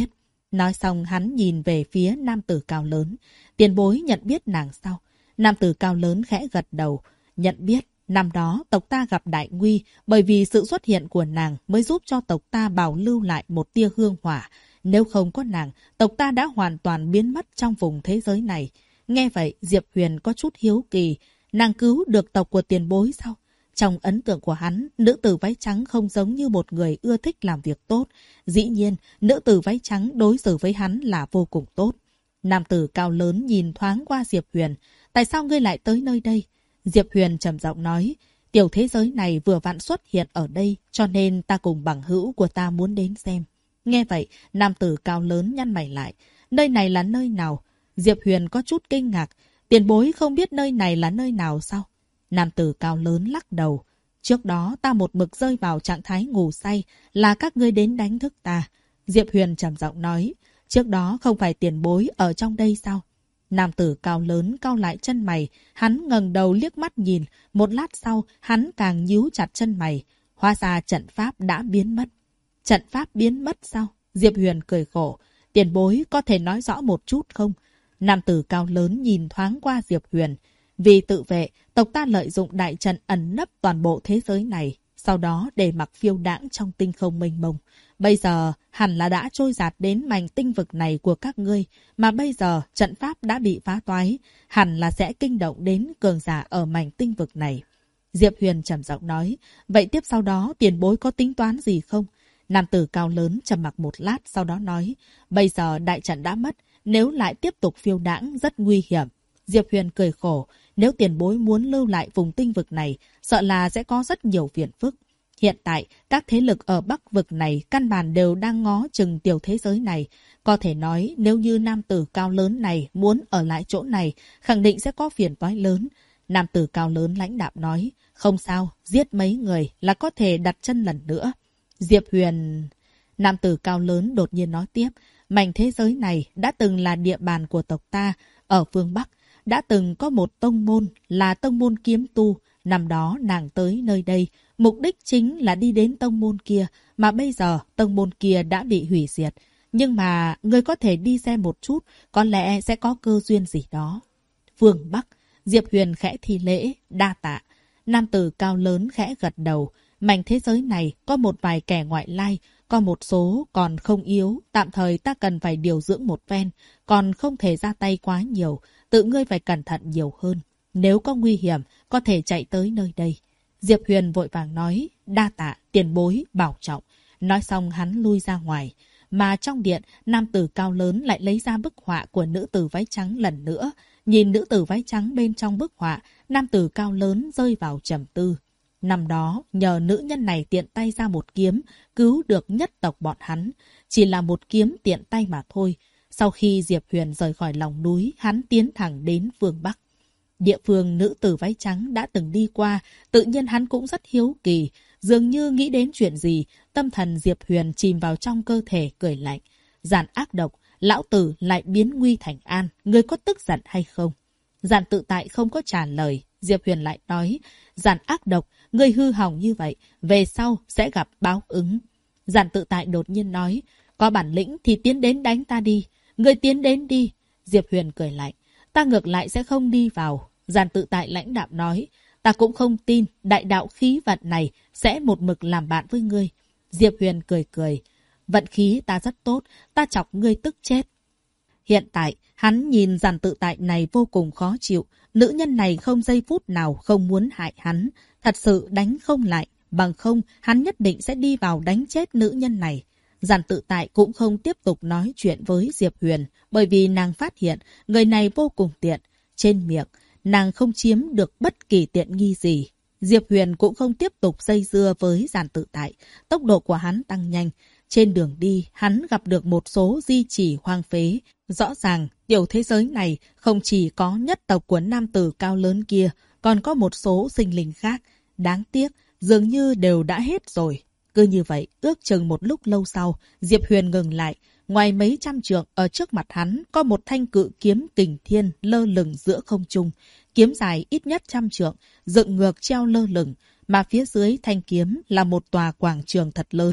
Nói xong hắn nhìn về phía nam tử cao lớn. Tiền bối nhận biết nàng sao? Nam tử cao lớn khẽ gật đầu. Nhận biết, năm đó tộc ta gặp đại nguy, bởi vì sự xuất hiện của nàng mới giúp cho tộc ta bảo lưu lại một tia hương hỏa. Nếu không có nàng, tộc ta đã hoàn toàn biến mất trong vùng thế giới này. Nghe vậy, Diệp Huyền có chút hiếu kỳ. Nàng cứu được tộc của tiền bối sao? Trong ấn tượng của hắn, nữ tử váy trắng không giống như một người ưa thích làm việc tốt. Dĩ nhiên, nữ tử váy trắng đối xử với hắn là vô cùng tốt. Nam tử cao lớn nhìn thoáng qua Diệp Huyền. Tại sao ngươi lại tới nơi đây? Diệp Huyền trầm giọng nói. Tiểu thế giới này vừa vặn xuất hiện ở đây, cho nên ta cùng bằng hữu của ta muốn đến xem. Nghe vậy, nam tử cao lớn nhăn mày lại. Nơi này là nơi nào? Diệp Huyền có chút kinh ngạc. Tiền bối không biết nơi này là nơi nào sao? Nam tử cao lớn lắc đầu. Trước đó ta một mực rơi vào trạng thái ngủ say, là các ngươi đến đánh thức ta. Diệp Huyền trầm giọng nói. Trước đó không phải tiền bối ở trong đây sao? Nam tử cao lớn cau lại chân mày. Hắn ngẩng đầu liếc mắt nhìn. Một lát sau, hắn càng nhíu chặt chân mày. Hóa ra trận pháp đã biến mất. Trận pháp biến mất sao? Diệp Huyền cười khổ. Tiền bối có thể nói rõ một chút không? Nam tử cao lớn nhìn thoáng qua Diệp Huyền. Vì tự vệ, tộc ta lợi dụng đại trận ẩn nấp toàn bộ thế giới này, sau đó để mặc phiêu đãng trong tinh không mênh mông. Bây giờ, hẳn là đã trôi dạt đến mảnh tinh vực này của các ngươi, mà bây giờ trận pháp đã bị phá toái, hẳn là sẽ kinh động đến cường giả ở mảnh tinh vực này. Diệp Huyền trầm giọng nói, vậy tiếp sau đó tiền bối có tính toán gì không? Nam tử cao lớn trầm mặc một lát sau đó nói, bây giờ đại trận đã mất, nếu lại tiếp tục phiêu đãng rất nguy hiểm. Diệp Huyền cười khổ, nếu tiền bối muốn lưu lại vùng tinh vực này, sợ là sẽ có rất nhiều phiền phức. Hiện tại, các thế lực ở Bắc vực này căn bản đều đang ngó chừng tiểu thế giới này. Có thể nói, nếu như nam tử cao lớn này muốn ở lại chỗ này, khẳng định sẽ có phiền toái lớn. Nam tử cao lớn lãnh đạm nói, không sao, giết mấy người là có thể đặt chân lần nữa. Diệp Huyền... Nam tử cao lớn đột nhiên nói tiếp, mảnh thế giới này đã từng là địa bàn của tộc ta, ở phương Bắc. Đã từng có một tông môn là tông môn kiếm tu, năm đó nàng tới nơi đây, mục đích chính là đi đến tông môn kia, mà bây giờ tông môn kia đã bị hủy diệt. Nhưng mà người có thể đi xem một chút, có lẽ sẽ có cơ duyên gì đó. Phương Bắc, Diệp Huyền khẽ thi lễ, đa tạ. Nam tử cao lớn khẽ gật đầu, mảnh thế giới này có một vài kẻ ngoại lai, có một số còn không yếu, tạm thời ta cần phải điều dưỡng một phen, còn không thể ra tay quá nhiều. Tự ngươi phải cẩn thận nhiều hơn. Nếu có nguy hiểm, có thể chạy tới nơi đây. Diệp Huyền vội vàng nói, đa tạ, tiền bối, bảo trọng. Nói xong hắn lui ra ngoài. Mà trong điện, nam tử cao lớn lại lấy ra bức họa của nữ tử váy trắng lần nữa. Nhìn nữ tử váy trắng bên trong bức họa, nam tử cao lớn rơi vào trầm tư. Năm đó, nhờ nữ nhân này tiện tay ra một kiếm, cứu được nhất tộc bọn hắn. Chỉ là một kiếm tiện tay mà thôi. Sau khi Diệp Huyền rời khỏi lòng núi, hắn tiến thẳng đến phương Bắc. Địa phương nữ tử váy trắng đã từng đi qua, tự nhiên hắn cũng rất hiếu kỳ. Dường như nghĩ đến chuyện gì, tâm thần Diệp Huyền chìm vào trong cơ thể cười lạnh. Giản ác độc, lão tử lại biến nguy thành an, ngươi có tức giận hay không? Giản tự tại không có trả lời, Diệp Huyền lại nói, giản ác độc, ngươi hư hỏng như vậy, về sau sẽ gặp báo ứng. Giản tự tại đột nhiên nói, có bản lĩnh thì tiến đến đánh ta đi. Người tiến đến đi. Diệp Huyền cười lạnh. Ta ngược lại sẽ không đi vào. Giản tự tại lãnh đạm nói. Ta cũng không tin đại đạo khí vận này sẽ một mực làm bạn với ngươi. Diệp Huyền cười cười. Vận khí ta rất tốt. Ta chọc ngươi tức chết. Hiện tại, hắn nhìn giản tự tại này vô cùng khó chịu. Nữ nhân này không giây phút nào không muốn hại hắn. Thật sự đánh không lại. Bằng không, hắn nhất định sẽ đi vào đánh chết nữ nhân này. Giản tự tại cũng không tiếp tục nói chuyện với Diệp Huyền, bởi vì nàng phát hiện người này vô cùng tiện. Trên miệng, nàng không chiếm được bất kỳ tiện nghi gì. Diệp Huyền cũng không tiếp tục dây dưa với giản tự tại. Tốc độ của hắn tăng nhanh. Trên đường đi, hắn gặp được một số di chỉ hoang phế. Rõ ràng, tiểu thế giới này không chỉ có nhất tộc của nam tử cao lớn kia, còn có một số sinh linh khác. Đáng tiếc, dường như đều đã hết rồi. Cứ như vậy, ước chừng một lúc lâu sau, Diệp Huyền ngừng lại. Ngoài mấy trăm trượng, ở trước mặt hắn có một thanh cự kiếm kình thiên lơ lửng giữa không trung. Kiếm dài ít nhất 100 trượng, dựng ngược treo lơ lửng, mà phía dưới thanh kiếm là một tòa quảng trường thật lớn.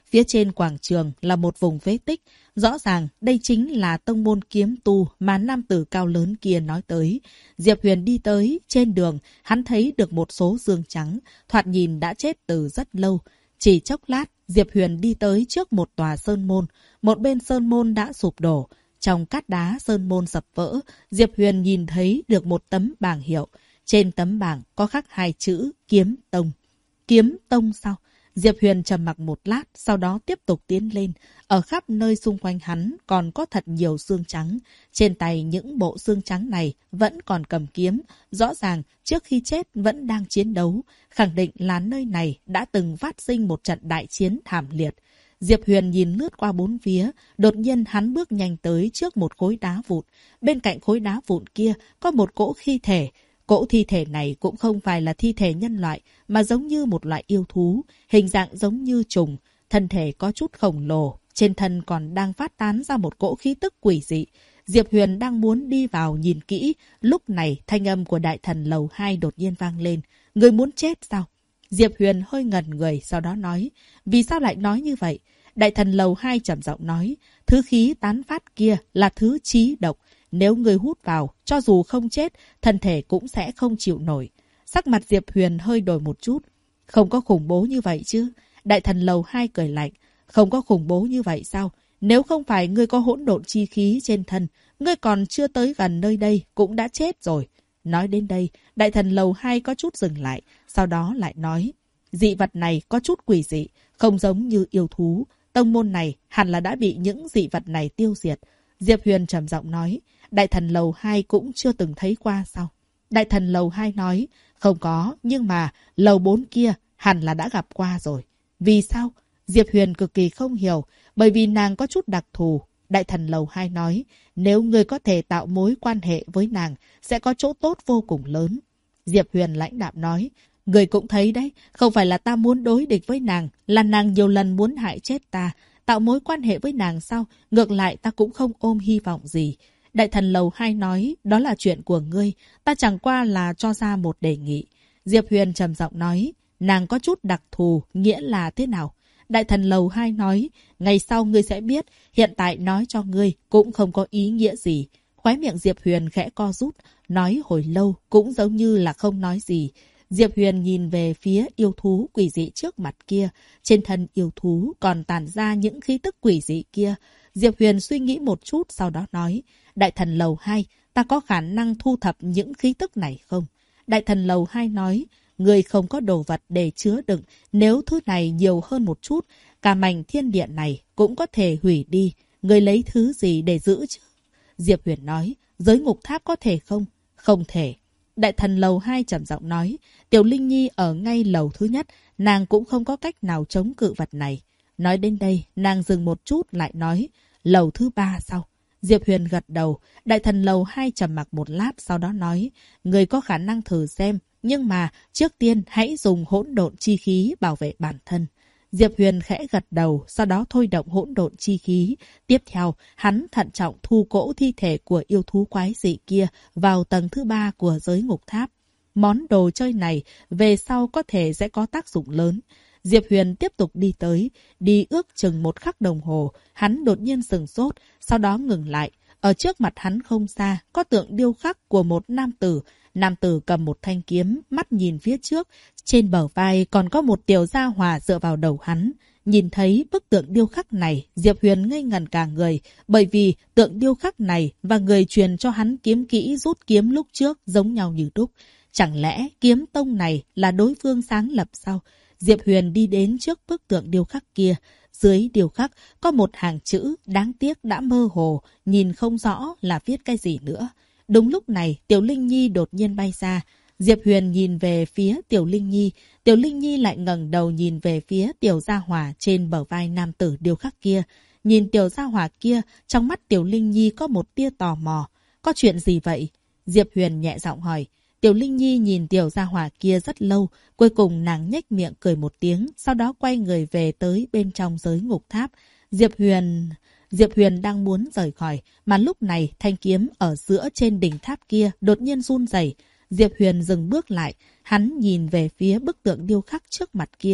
Phía trên quảng trường là một vùng phế tích. Rõ ràng đây chính là tông môn kiếm tu mà nam tử cao lớn kia nói tới. Diệp Huyền đi tới, trên đường, hắn thấy được một số xương trắng, thoạt nhìn đã chết từ rất lâu. Chỉ chốc lát, Diệp Huyền đi tới trước một tòa sơn môn. Một bên sơn môn đã sụp đổ. Trong cát đá sơn môn sập vỡ, Diệp Huyền nhìn thấy được một tấm bảng hiệu. Trên tấm bảng có khắc hai chữ Kiếm Tông. Kiếm Tông sao? Diệp Huyền trầm mặc một lát, sau đó tiếp tục tiến lên. Ở khắp nơi xung quanh hắn còn có thật nhiều xương trắng. Trên tay những bộ xương trắng này vẫn còn cầm kiếm. Rõ ràng trước khi chết vẫn đang chiến đấu. Khẳng định là nơi này đã từng phát sinh một trận đại chiến thảm liệt. Diệp Huyền nhìn lướt qua bốn phía. Đột nhiên hắn bước nhanh tới trước một khối đá vụn. Bên cạnh khối đá vụn kia có một cỗ thi thể. Cỗ thi thể này cũng không phải là thi thể nhân loại, mà giống như một loại yêu thú, hình dạng giống như trùng, thân thể có chút khổng lồ, trên thân còn đang phát tán ra một cỗ khí tức quỷ dị. Diệp Huyền đang muốn đi vào nhìn kỹ, lúc này thanh âm của đại thần lầu 2 đột nhiên vang lên. Người muốn chết sao? Diệp Huyền hơi ngẩn người, sau đó nói, vì sao lại nói như vậy? Đại thần lầu 2 trầm giọng nói, thứ khí tán phát kia là thứ chí độc. Nếu người hút vào, cho dù không chết, thân thể cũng sẽ không chịu nổi. Sắc mặt Diệp Huyền hơi đổi một chút. Không có khủng bố như vậy chứ? Đại thần lầu 2 cười lạnh. Không có khủng bố như vậy sao? Nếu không phải ngươi có hỗn độn chi khí trên thân, ngươi còn chưa tới gần nơi đây cũng đã chết rồi. Nói đến đây, đại thần lầu 2 có chút dừng lại, sau đó lại nói. Dị vật này có chút quỷ dị, không giống như yêu thú. Tông môn này hẳn là đã bị những dị vật này tiêu diệt. Diệp Huyền trầm giọng nói. Đại thần lầu 2 cũng chưa từng thấy qua sao? Đại thần lầu 2 nói, không có, nhưng mà lầu 4 kia hẳn là đã gặp qua rồi. Vì sao? Diệp Huyền cực kỳ không hiểu, bởi vì nàng có chút đặc thù. Đại thần lầu 2 nói, nếu người có thể tạo mối quan hệ với nàng, sẽ có chỗ tốt vô cùng lớn. Diệp Huyền lãnh đạm nói, người cũng thấy đấy, không phải là ta muốn đối địch với nàng, là nàng nhiều lần muốn hại chết ta. Tạo mối quan hệ với nàng sao? Ngược lại ta cũng không ôm hy vọng gì. Đại thần lầu 2 nói, đó là chuyện của ngươi, ta chẳng qua là cho ra một đề nghị. Diệp Huyền trầm giọng nói, nàng có chút đặc thù, nghĩa là thế nào? Đại thần lầu 2 nói, ngày sau ngươi sẽ biết, hiện tại nói cho ngươi cũng không có ý nghĩa gì. Khóe miệng Diệp Huyền khẽ co rút, nói hồi lâu cũng giống như là không nói gì. Diệp Huyền nhìn về phía yêu thú quỷ dị trước mặt kia, trên thân yêu thú còn tản ra những khí tức quỷ dị kia. Diệp Huyền suy nghĩ một chút sau đó nói, Đại thần lầu 2, ta có khả năng thu thập những khí tức này không? Đại thần lầu 2 nói, người không có đồ vật để chứa đựng, nếu thứ này nhiều hơn một chút, cả mảnh thiên địa này cũng có thể hủy đi. Người lấy thứ gì để giữ chứ? Diệp Huyền nói, giới ngục tháp có thể không? Không thể. Đại thần lầu 2 trầm giọng nói, Tiểu Linh Nhi ở ngay lầu thứ nhất, nàng cũng không có cách nào chống cự vật này. Nói đến đây, nàng dừng một chút lại nói, lầu thứ 3 sao? Diệp Huyền gật đầu, đại thần lầu 2 trầm mặc một lát sau đó nói, người có khả năng thử xem, nhưng mà trước tiên hãy dùng hỗn độn chi khí bảo vệ bản thân. Diệp Huyền khẽ gật đầu, sau đó thôi động hỗn độn chi khí. Tiếp theo, hắn thận trọng thu cỗ thi thể của yêu thú quái dị kia vào tầng thứ 3 của giới ngục tháp. Món đồ chơi này về sau có thể sẽ có tác dụng lớn. Diệp Huyền tiếp tục đi tới, đi ước chừng một khắc đồng hồ, hắn đột nhiên sửng sốt, sau đó ngừng lại. Ở trước mặt hắn không xa, có tượng điêu khắc của một nam tử. Nam tử cầm một thanh kiếm, mắt nhìn phía trước. Trên bờ vai còn có một tiểu gia hỏa dựa vào đầu hắn. Nhìn thấy bức tượng điêu khắc này, Diệp Huyền ngây ngẩn cả người, bởi vì tượng điêu khắc này và người truyền cho hắn kiếm kỹ rút kiếm lúc trước giống nhau như đúc. Chẳng lẽ kiếm tông này là đối phương sáng lập sao? Diệp Huyền đi đến trước bức tượng điêu khắc kia. Dưới điêu khắc có một hàng chữ, đáng tiếc đã mơ hồ, nhìn không rõ là viết cái gì nữa. Đúng lúc này, Tiểu Linh Nhi đột nhiên bay ra. Diệp Huyền nhìn về phía Tiểu Linh Nhi. Tiểu Linh Nhi lại ngẩng đầu nhìn về phía Tiểu Gia Hỏa trên bờ vai nam tử điêu khắc kia. Nhìn Tiểu Gia Hỏa kia, trong mắt Tiểu Linh Nhi có một tia tò mò. Có chuyện gì vậy? Diệp Huyền nhẹ giọng hỏi. Tiểu Linh Nhi nhìn Tiểu Gia Hỏa kia rất lâu. Cuối cùng nàng nhếch miệng cười một tiếng, sau đó quay người về tới bên trong giới ngục tháp. Diệp Huyền đang muốn rời khỏi, mà lúc này thanh kiếm ở giữa trên đỉnh tháp kia đột nhiên run rẩy. Diệp Huyền dừng bước lại, hắn nhìn về phía bức tượng điêu khắc trước mặt kia.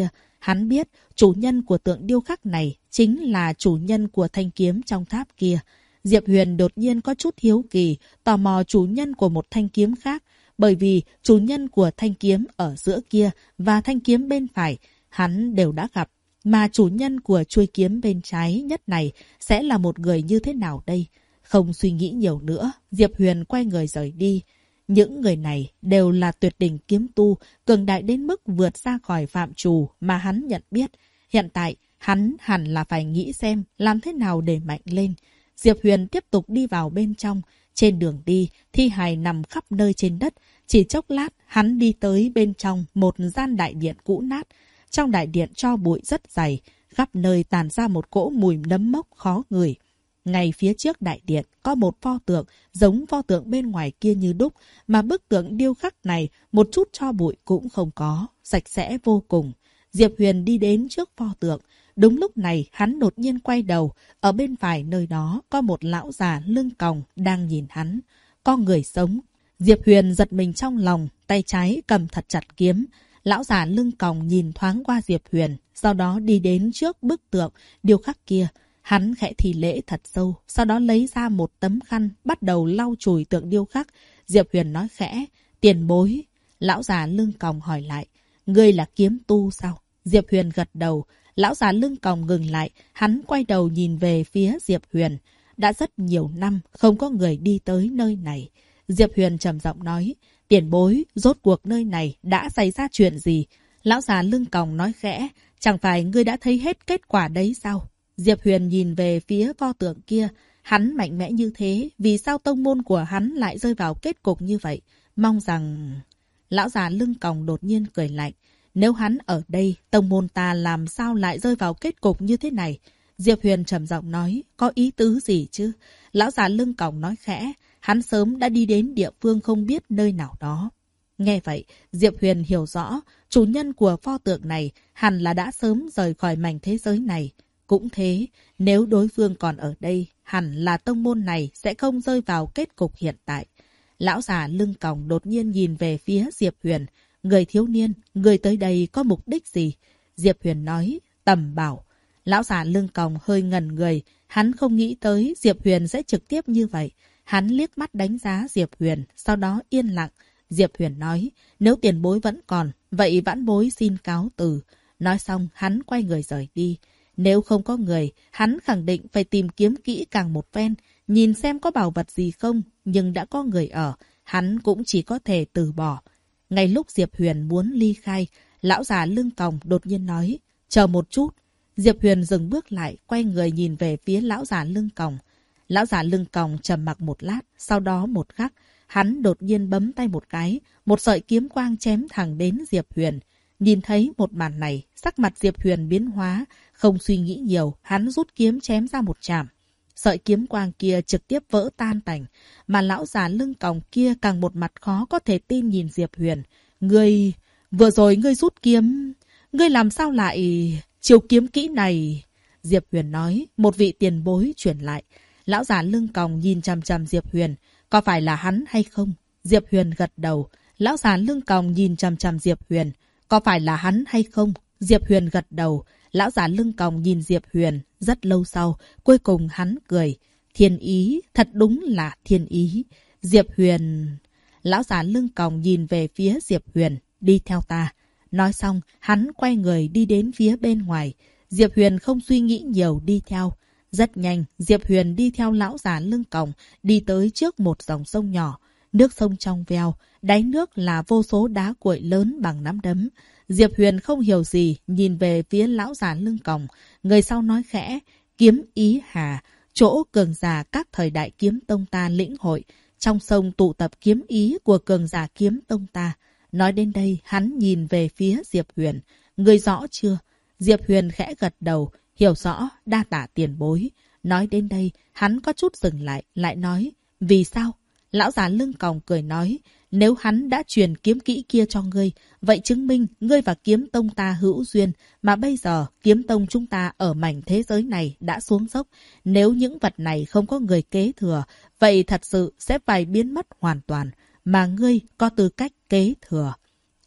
Hắn biết chủ nhân của tượng điêu khắc này chính là chủ nhân của thanh kiếm trong tháp kia. Diệp Huyền đột nhiên có chút hiếu kỳ, tò mò chủ nhân của một thanh kiếm khác, bởi vì chủ nhân của thanh kiếm ở giữa kia và thanh kiếm bên phải hắn đều đã gặp, mà chủ nhân của chuôi kiếm bên trái nhất này sẽ là một người như thế nào đây? Không suy nghĩ nhiều nữa, Diệp Huyền quay người rời đi. Những người này đều là tuyệt đỉnh kiếm tu, cường đại đến mức vượt ra khỏi phạm trù mà hắn nhận biết. Hiện tại, hắn hẳn là phải nghĩ xem làm thế nào để mạnh lên. Diệp Huyền tiếp tục đi vào bên trong. Trên đường đi, thi hài nằm khắp nơi trên đất. Chỉ chốc lát, hắn đi tới bên trong một gian đại điện cũ nát. Trong đại điện tro bụi rất dày, khắp nơi tàn ra một cỗ mùi nấm mốc khó ngửi. Ngay phía trước đại điện có một pho tượng giống pho tượng bên ngoài kia như đúc, mà bức tượng điêu khắc này một chút tro bụi cũng không có, sạch sẽ vô cùng. Diệp Huyền đi đến trước pho tượng. Đúng lúc này hắn đột nhiên quay đầu, ở bên phải nơi đó có một lão già lưng còng đang nhìn hắn. Có người sống. Diệp Huyền giật mình trong lòng, tay trái cầm thật chặt kiếm. Lão già lưng còng nhìn thoáng qua Diệp Huyền, sau đó đi đến trước bức tượng điêu khắc kia. Hắn khẽ thì lễ thật sâu, sau đó lấy ra một tấm khăn, bắt đầu lau chùi tượng điêu khắc. Diệp Huyền nói khẽ, tiền bối. Lão già lưng còng hỏi lại, ngươi là kiếm tu sao? Diệp Huyền gật đầu. Lão già lưng còng ngừng lại, hắn quay đầu nhìn về phía Diệp Huyền. Đã rất nhiều năm không có người đi tới nơi này. Diệp Huyền trầm giọng nói, tiền bối, rốt cuộc nơi này đã xảy ra chuyện gì? Lão già lưng còng nói khẽ, chẳng phải ngươi đã thấy hết kết quả đấy sao? Diệp Huyền nhìn về phía pho tượng kia. Hắn mạnh mẽ như thế, vì sao tông môn của hắn lại rơi vào kết cục như vậy? Mong rằng... Lão già lưng còng đột nhiên cười lạnh. Nếu hắn ở đây, tông môn ta làm sao lại rơi vào kết cục như thế này? Diệp Huyền trầm giọng nói, có ý tứ gì chứ? Lão già lưng còng nói khẽ, hắn sớm đã đi đến địa phương không biết nơi nào đó. Nghe vậy, Diệp Huyền hiểu rõ, chủ nhân của pho tượng này hẳn là đã sớm rời khỏi mảnh thế giới này. Cũng thế, nếu đối phương còn ở đây, hẳn là tông môn này sẽ không rơi vào kết cục hiện tại. Lão già lưng còng đột nhiên nhìn về phía Diệp Huyền. Người thiếu niên, người tới đây có mục đích gì? Diệp Huyền nói, tầm bảo. Lão già lưng còng hơi ngẩn người. Hắn không nghĩ tới Diệp Huyền sẽ trực tiếp như vậy. Hắn liếc mắt đánh giá Diệp Huyền, sau đó yên lặng. Diệp Huyền nói, nếu tiền bối vẫn còn, vậy vãn bối xin cáo từ. Nói xong, hắn quay người rời đi. Nếu không có người, hắn khẳng định phải tìm kiếm kỹ càng một phen, nhìn xem có bảo vật gì không, nhưng đã có người ở, hắn cũng chỉ có thể từ bỏ. Ngay lúc Diệp Huyền muốn ly khai, lão già lưng còng đột nhiên nói, chờ một chút. Diệp Huyền dừng bước lại, quay người nhìn về phía lão già lưng còng. Lão già lưng còng trầm mặc một lát, sau đó một khắc, hắn đột nhiên bấm tay một cái, một sợi kiếm quang chém thẳng đến Diệp Huyền. Nhìn thấy một màn này, sắc mặt Diệp Huyền biến hóa, không suy nghĩ nhiều, hắn rút kiếm chém ra một chạm. Sợi kiếm quang kia trực tiếp vỡ tan tành, mà lão già lưng còng kia càng một mặt khó có thể tin nhìn Diệp Huyền. Ngươi, vừa rồi ngươi rút kiếm, ngươi làm sao lại chiêu kiếm kỹ này? Diệp Huyền nói, một vị tiền bối truyền lại. Lão già lưng còng nhìn chằm chằm Diệp Huyền, có phải là hắn hay không? Diệp Huyền gật đầu. Lão già lưng còng nhìn chằm chằm Diệp Huyền, có phải là hắn hay không? Diệp Huyền gật đầu. Lão già lưng còng nhìn Diệp Huyền rất lâu sau, cuối cùng hắn cười. Thiên ý, thật đúng là thiên ý. Diệp Huyền... Lão già lưng còng nhìn về phía Diệp Huyền, đi theo ta. Nói xong, hắn quay người đi đến phía bên ngoài. Diệp Huyền không suy nghĩ nhiều đi theo. Rất nhanh, Diệp Huyền đi theo lão già lưng còng, đi tới trước một dòng sông nhỏ. Nước sông trong veo, đáy nước là vô số đá cuội lớn bằng nắm đấm. Diệp Huyền không hiểu gì, nhìn về phía lão già lưng còng. Người sau nói khẽ, kiếm ý hà, chỗ cường giả các thời đại kiếm tông ta lĩnh hội. Trong sông tụ tập kiếm ý của cường giả kiếm tông ta. Nói đến đây, hắn nhìn về phía Diệp Huyền. Người rõ chưa? Diệp Huyền khẽ gật đầu, hiểu rõ, đa tạ tiền bối. Nói đến đây, hắn có chút dừng lại, lại nói, vì sao? Lão già lưng còng cười nói, nếu hắn đã truyền kiếm kỹ kia cho ngươi, vậy chứng minh ngươi và kiếm tông ta hữu duyên, mà bây giờ kiếm tông chúng ta ở mảnh thế giới này đã xuống dốc. Nếu những vật này không có người kế thừa, vậy thật sự sẽ phải biến mất hoàn toàn, mà ngươi có tư cách kế thừa.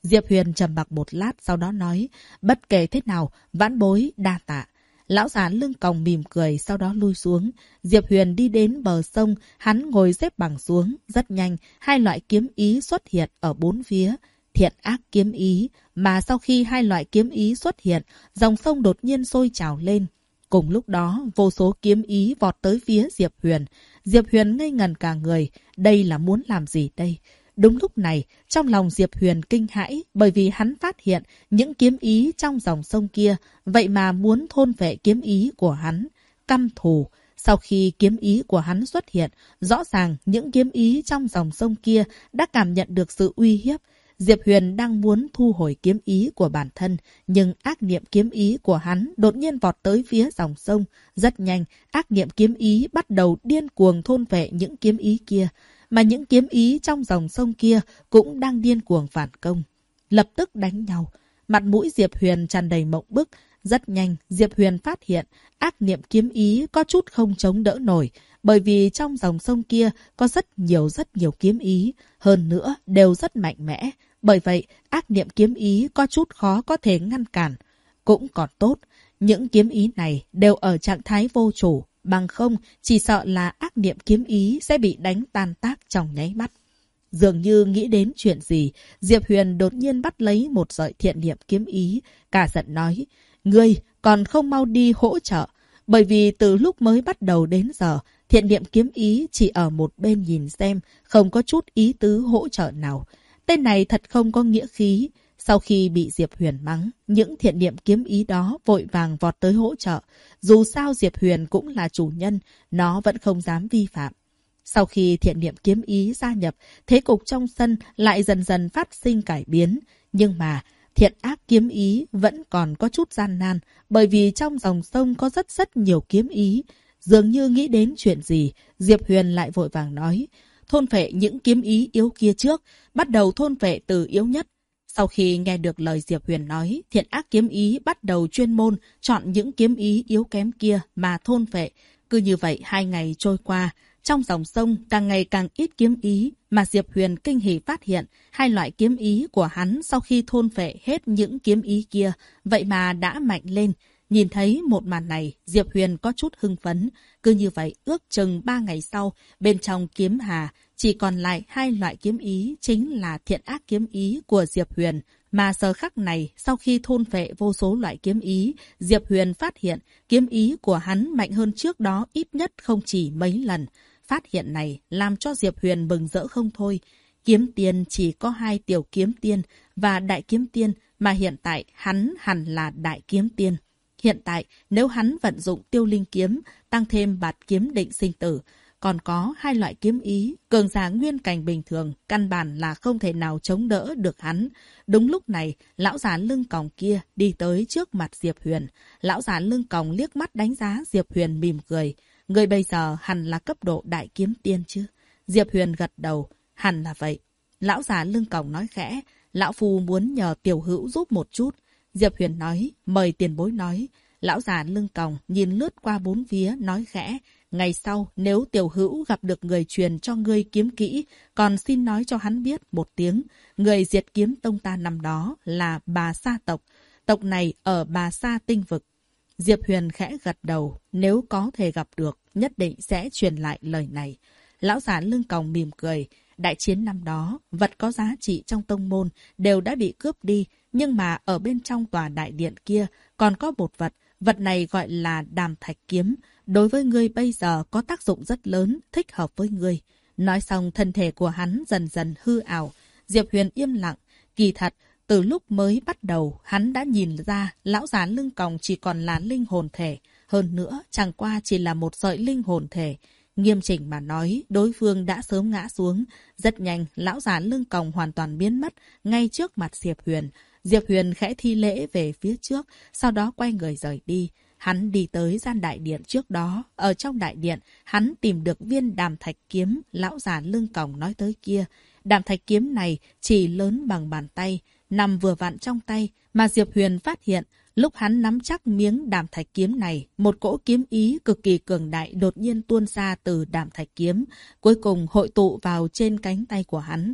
Diệp Huyền trầm mặc một lát sau đó nói, bất kể thế nào, vãn bối đa tạ. Lão già lưng còng mỉm cười sau đó lui xuống. Diệp Huyền đi đến bờ sông, hắn ngồi xếp bằng xuống. Rất nhanh, hai loại kiếm ý xuất hiện ở bốn phía. Thiện ác kiếm ý, mà sau khi hai loại kiếm ý xuất hiện, dòng sông đột nhiên sôi trào lên. Cùng lúc đó, vô số kiếm ý vọt tới phía Diệp Huyền. Diệp Huyền ngây ngẩn cả người. Đây là muốn làm gì đây? Đúng lúc này, trong lòng Diệp Huyền kinh hãi bởi vì hắn phát hiện những kiếm ý trong dòng sông kia, vậy mà muốn thôn vệ kiếm ý của hắn. Căm thù. Sau khi kiếm ý của hắn xuất hiện, rõ ràng những kiếm ý trong dòng sông kia đã cảm nhận được sự uy hiếp. Diệp Huyền đang muốn thu hồi kiếm ý của bản thân, nhưng ác niệm kiếm ý của hắn đột nhiên vọt tới phía dòng sông. Rất nhanh, ác niệm kiếm ý bắt đầu điên cuồng thôn vệ những kiếm ý kia, mà những kiếm ý trong dòng sông kia cũng đang điên cuồng phản công. Lập tức đánh nhau, mặt mũi Diệp Huyền tràn đầy mộng bức. Rất nhanh, Diệp Huyền phát hiện ác niệm kiếm ý có chút không chống đỡ nổi, bởi vì trong dòng sông kia có rất nhiều kiếm ý, hơn nữa đều rất mạnh mẽ. Bởi vậy, ác niệm kiếm ý có chút khó có thể ngăn cản. Cũng còn tốt, những kiếm ý này đều ở trạng thái vô chủ, bằng không chỉ sợ là ác niệm kiếm ý sẽ bị đánh tan tác trong nháy mắt. Dường như nghĩ đến chuyện gì, Diệp Huyền đột nhiên bắt lấy một sợi thiện niệm kiếm ý, cả giận nói, ngươi còn không mau đi hỗ trợ, bởi vì từ lúc mới bắt đầu đến giờ, thiện niệm kiếm ý chỉ ở một bên nhìn xem, không có chút ý tứ hỗ trợ nào. Tên này thật không có nghĩa khí. Sau khi bị Diệp Huyền mắng, những thiện niệm kiếm ý đó vội vàng vọt tới hỗ trợ. Dù sao Diệp Huyền cũng là chủ nhân, nó vẫn không dám vi phạm. Sau khi thiện niệm kiếm ý gia nhập, thế cục trong sân lại dần dần phát sinh cải biến. Nhưng mà thiện ác kiếm ý vẫn còn có chút gian nan, bởi vì trong dòng sông có rất nhiều kiếm ý. Dường như nghĩ đến chuyện gì, Diệp Huyền lại vội vàng nói, thôn phệ những kiếm ý yếu kia trước, bắt đầu thôn phệ từ yếu nhất. Sau khi nghe được lời Diệp Huyền nói, thiện ác kiếm ý bắt đầu chuyên môn chọn những kiếm ý yếu kém kia mà thôn phệ. Cứ như vậy 2 ngày trôi qua, trong dòng sông càng ngày càng ít kiếm ý, mà Diệp Huyền kinh hỉ phát hiện hai loại kiếm ý của hắn sau khi thôn phệ hết những kiếm ý kia, vậy mà đã mạnh lên. Nhìn thấy một màn này, Diệp Huyền có chút hưng phấn. Cứ như vậy, ước chừng 3 ngày sau, bên trong kiếm hà chỉ còn lại 2 loại kiếm ý, chính là thiện ác kiếm ý của Diệp Huyền. Mà giờ khắc này, sau khi thôn phệ vô số loại kiếm ý, Diệp Huyền phát hiện kiếm ý của hắn mạnh hơn trước đó ít nhất không chỉ mấy lần. Phát hiện này làm cho Diệp Huyền mừng rỡ không thôi. Kiếm tiên chỉ có 2 tiểu kiếm tiên và đại kiếm tiên, mà hiện tại hắn hẳn là đại kiếm tiên. Hiện tại, nếu hắn vận dụng tiêu linh kiếm, tăng thêm bạt kiếm định sinh tử, còn có 2 loại kiếm ý, cường giả nguyên cảnh bình thường, căn bản là không thể nào chống đỡ được hắn. Đúng lúc này, lão già lưng còng kia đi tới trước mặt Diệp Huyền. Lão già lưng còng liếc mắt đánh giá Diệp Huyền mỉm cười. Người bây giờ hẳn là cấp độ đại kiếm tiên chứ? Diệp Huyền gật đầu, hẳn là vậy. Lão già lưng còng nói khẽ, lão phu muốn nhờ tiểu hữu giúp một chút. Diệp Huyền nói, mời tiền bối nói. Lão già lưng còng nhìn lướt qua bốn phía nói khẽ, ngày sau nếu tiểu hữu gặp được người truyền cho ngươi kiếm kỹ, còn xin nói cho hắn biết một tiếng, người diệt kiếm tông ta năm đó là Bà Sa tộc, tộc này ở Bà Sa tinh vực. Diệp Huyền khẽ gật đầu, nếu có thể gặp được, nhất định sẽ truyền lại lời này. Lão già lưng còng mỉm cười, đại chiến năm đó, vật có giá trị trong tông môn đều đã bị cướp đi, nhưng mà ở bên trong tòa đại điện kia còn có một vật, vật này gọi là Đàm Thạch Kiếm, đối với ngươi bây giờ có tác dụng rất lớn, thích hợp với ngươi. Nói xong thân thể của hắn dần dần hư ảo. Diệp Huyền im lặng, kỳ thật, từ lúc mới bắt đầu, hắn đã nhìn ra lão già lưng còng chỉ còn là linh hồn thể, hơn nữa chẳng qua chỉ là một sợi linh hồn thể. Nghiêm chỉnh mà nói, đối phương đã sớm ngã xuống. Rất nhanh, lão già lưng còng hoàn toàn biến mất ngay trước mặt Diệp Huyền. Diệp Huyền khẽ thi lễ về phía trước, sau đó quay người rời đi. Hắn đi tới gian đại điện trước đó. Ở trong đại điện, hắn tìm được viên đàm thạch kiếm lão già lưng còng nói tới kia. Đàm thạch kiếm này chỉ lớn bằng bàn tay, nằm vừa vặn trong tay, mà Diệp Huyền phát hiện lúc hắn nắm chắc miếng đàm thạch kiếm này, một cỗ kiếm ý cực kỳ cường đại đột nhiên tuôn ra từ đàm thạch kiếm, cuối cùng hội tụ vào trên cánh tay của hắn.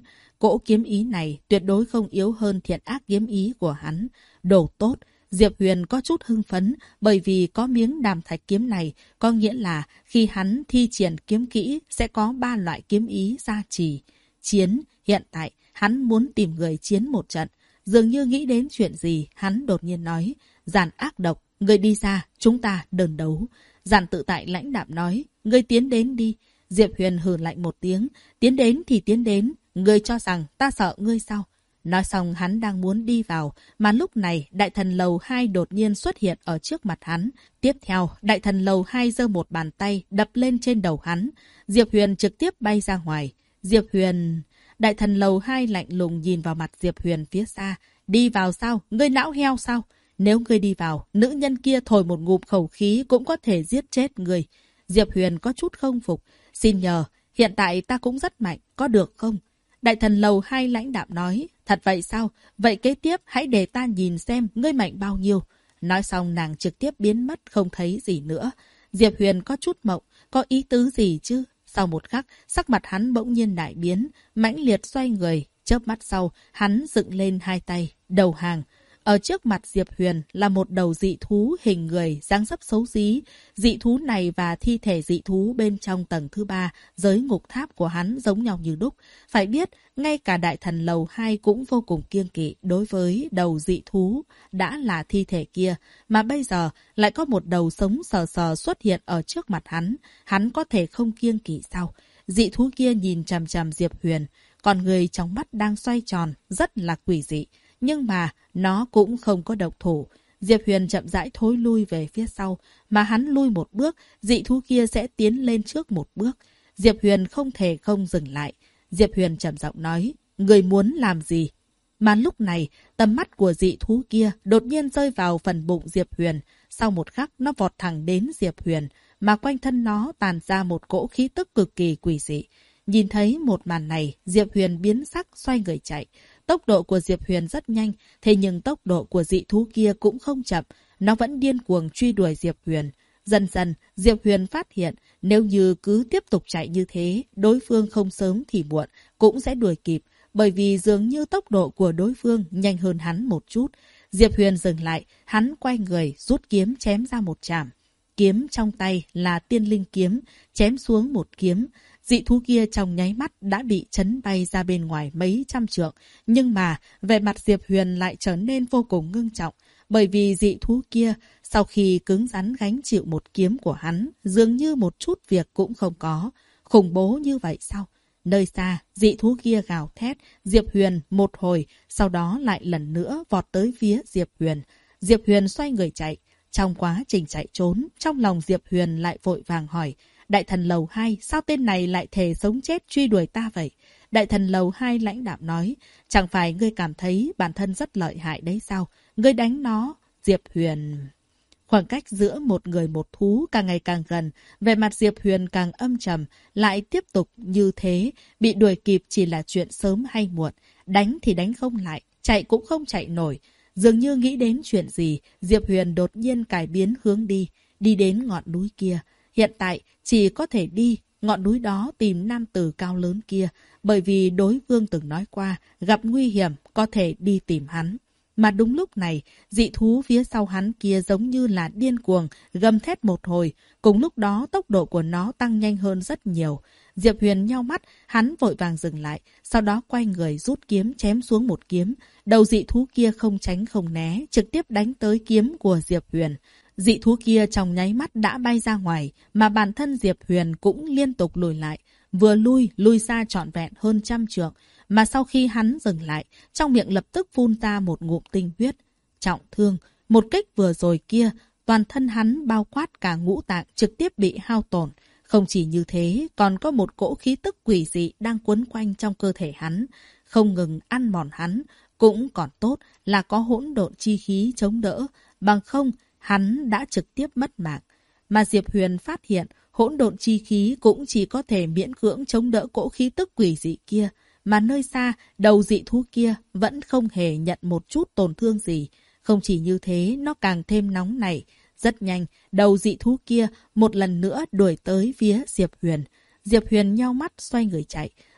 cỗ kiếm ý này tuyệt đối không yếu hơn thiện ác kiếm ý của hắn. Đồ tốt! Diệp Huyền có chút hưng phấn bởi vì có miếng đàm thạch kiếm này, có nghĩa là khi hắn thi triển kiếm kỹ sẽ có 3 loại kiếm ý gia trì. Chiến, hiện tại hắn muốn tìm người chiến một trận. Dường như nghĩ đến chuyện gì, hắn đột nhiên nói, Giản ác độc, người đi ra, chúng ta đơn đấu. Giản tự tại lãnh đạm nói, người tiến đến đi. Diệp Huyền hừ lạnh một tiếng, tiến đến thì tiến đến, ngươi cho rằng ta sợ ngươi sao? Nói xong hắn đang muốn đi vào, mà lúc này Đại Thần Lầu 2 đột nhiên xuất hiện ở trước mặt hắn. Tiếp theo, Đại Thần Lầu 2 giơ một bàn tay đập lên trên đầu hắn. Diệp Huyền trực tiếp bay ra ngoài. Diệp Huyền... Đại Thần Lầu 2 lạnh lùng nhìn vào mặt Diệp Huyền phía xa. Đi vào sao? Ngươi não heo sao? Nếu ngươi đi vào, nữ nhân kia thổi một ngụm khẩu khí cũng có thể giết chết ngươi. Diệp Huyền có chút không phục. Xin nhờ, hiện tại ta cũng rất mạnh, có được không? Đại Thần Lầu 2 lãnh đạm nói, thật vậy sao? Vậy kế tiếp hãy để ta nhìn xem ngươi mạnh bao nhiêu. Nói xong nàng trực tiếp biến mất không thấy gì nữa. Diệp Huyền có chút mộng, có ý tứ gì chứ? Sau một khắc, sắc mặt hắn bỗng nhiên đại biến, mãnh liệt xoay người. Chớp mắt sau, hắn dựng lên 2 tay, đầu hàng. Ở trước mặt Diệp Huyền là một đầu dị thú hình người dáng dấp xấu xí. Dị thú này và thi thể dị thú bên trong tầng thứ 3 giới ngục tháp của hắn giống nhau như đúc. Phải biết, ngay cả Đại Thần Lầu 2 cũng vô cùng kiêng kỵ đối với đầu dị thú đã là thi thể kia. Mà bây giờ lại có một đầu sống sờ sờ xuất hiện ở trước mặt hắn. Hắn có thể không kiêng kỵ sao? Dị thú kia nhìn chằm chằm Diệp Huyền. Còn người trong mắt đang xoay tròn, rất là quỷ dị. Nhưng mà nó cũng không có độc thủ. Diệp Huyền chậm rãi thối lui về phía sau, mà hắn lui một bước, dị thú kia sẽ tiến lên trước một bước. Diệp Huyền không thể không dừng lại. Diệp Huyền trầm giọng nói, người muốn làm gì? Mà lúc này, tầm mắt của dị thú kia đột nhiên rơi vào phần bụng Diệp Huyền. Sau một khắc, nó vọt thẳng đến Diệp Huyền, mà quanh thân nó tàn ra một cỗ khí tức cực kỳ quỷ dị. Nhìn thấy một màn này, Diệp Huyền biến sắc xoay người chạy. Tốc độ của Diệp Huyền rất nhanh, thế nhưng tốc độ của dị thú kia cũng không chậm. Nó vẫn điên cuồng truy đuổi Diệp Huyền. Dần dần, Diệp Huyền phát hiện nếu như cứ tiếp tục chạy như thế, đối phương không sớm thì muộn cũng sẽ đuổi kịp, bởi vì dường như tốc độ của đối phương nhanh hơn hắn một chút. Diệp Huyền dừng lại, hắn quay người rút kiếm chém ra một chảm. Kiếm trong tay là tiên linh kiếm, chém xuống một kiếm. Dị thú kia trong nháy mắt đã bị chấn bay ra bên ngoài mấy trăm trượng. Nhưng mà vẻ mặt Diệp Huyền lại trở nên vô cùng ngưng trọng. Bởi vì dị thú kia sau khi cứng rắn gánh chịu một kiếm của hắn, dường như một chút việc cũng không có. Khủng bố như vậy sao? Nơi xa, dị thú kia gào thét, Diệp Huyền một hồi, sau đó lại lần nữa vọt tới phía Diệp Huyền. Diệp Huyền xoay người chạy. Trong quá trình chạy trốn, trong lòng Diệp Huyền lại vội vàng hỏi, Đại Thần Lầu 2, sao tên này lại thề sống chết truy đuổi ta vậy? Đại Thần Lầu 2 lãnh đạm nói, chẳng phải ngươi cảm thấy bản thân rất lợi hại đấy sao? Ngươi đánh nó. Diệp Huyền... Khoảng cách giữa một người một thú càng ngày càng gần, vẻ mặt Diệp Huyền càng âm trầm, lại tiếp tục như thế, bị đuổi kịp chỉ là chuyện sớm hay muộn, đánh thì đánh không lại, chạy cũng không chạy nổi. Dường như nghĩ đến chuyện gì, Diệp Huyền đột nhiên cải biến hướng đi đến ngọn núi kia. Hiện tại chỉ có thể đi ngọn núi đó tìm nam tử cao lớn kia, bởi vì đối phương từng nói qua, gặp nguy hiểm có thể đi tìm hắn. Mà đúng lúc này, dị thú phía sau hắn kia giống như là điên cuồng, gầm thét một hồi. Cùng lúc đó tốc độ của nó tăng nhanh hơn rất nhiều. Diệp Huyền nheo mắt, hắn vội vàng dừng lại, sau đó quay người rút kiếm chém xuống một kiếm. Đầu dị thú kia không tránh không né, trực tiếp đánh tới kiếm của Diệp Huyền. Dị thú kia trong nháy mắt đã bay ra ngoài, mà bản thân Diệp Huyền cũng liên tục lùi lại. Vừa lui xa trọn vẹn hơn 100 trượng. Mà sau khi hắn dừng lại, trong miệng lập tức phun ra một ngụm tinh huyết. Trọng thương, một kích vừa rồi kia, toàn thân hắn bao quát cả ngũ tạng trực tiếp bị hao tổn. Không chỉ như thế, còn có một cỗ khí tức quỷ dị đang quấn quanh trong cơ thể hắn, không ngừng ăn mòn hắn. Cũng còn tốt là có hỗn độn chi khí chống đỡ, bằng không hắn đã trực tiếp mất mạng. Mà Diệp Huyền phát hiện hỗn độn chi khí cũng chỉ có thể miễn cưỡng chống đỡ cỗ khí tức quỷ dị kia. Mà nơi xa, đầu dị thú kia vẫn không hề nhận một chút tổn thương gì. Không chỉ như thế, nó càng thêm nóng nảy. Rất nhanh, đầu dị thú kia một lần nữa đuổi tới phía Diệp Huyền. Diệp Huyền nheo mắt xoay người chạy.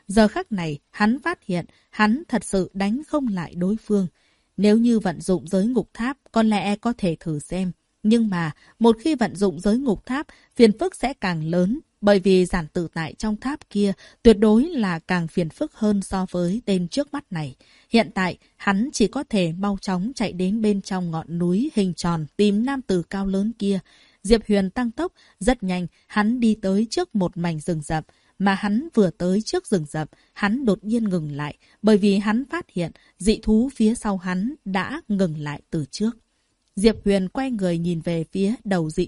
Giờ khắc này, hắn phát hiện hắn thật sự đánh không lại đối phương. Nếu như vận dụng giới ngục tháp, có lẽ có thể thử xem. Nhưng mà, một khi vận dụng giới ngục tháp, phiền phức sẽ càng lớn. Bởi vì giản tự tại trong tháp kia tuyệt đối là càng phiền phức hơn so với tên trước mắt này. Hiện tại, hắn chỉ có thể mau chóng chạy đến bên trong ngọn núi hình tròn tìm nam tử cao lớn kia. Diệp Huyền tăng tốc, rất nhanh, hắn đi tới trước một mảnh rừng rậm. Mà hắn vừa tới trước rừng rậm, hắn đột nhiên ngừng lại, bởi vì hắn phát hiện dị thú phía sau hắn đã ngừng lại từ trước. Diệp Huyền quay người nhìn về phía đầu dị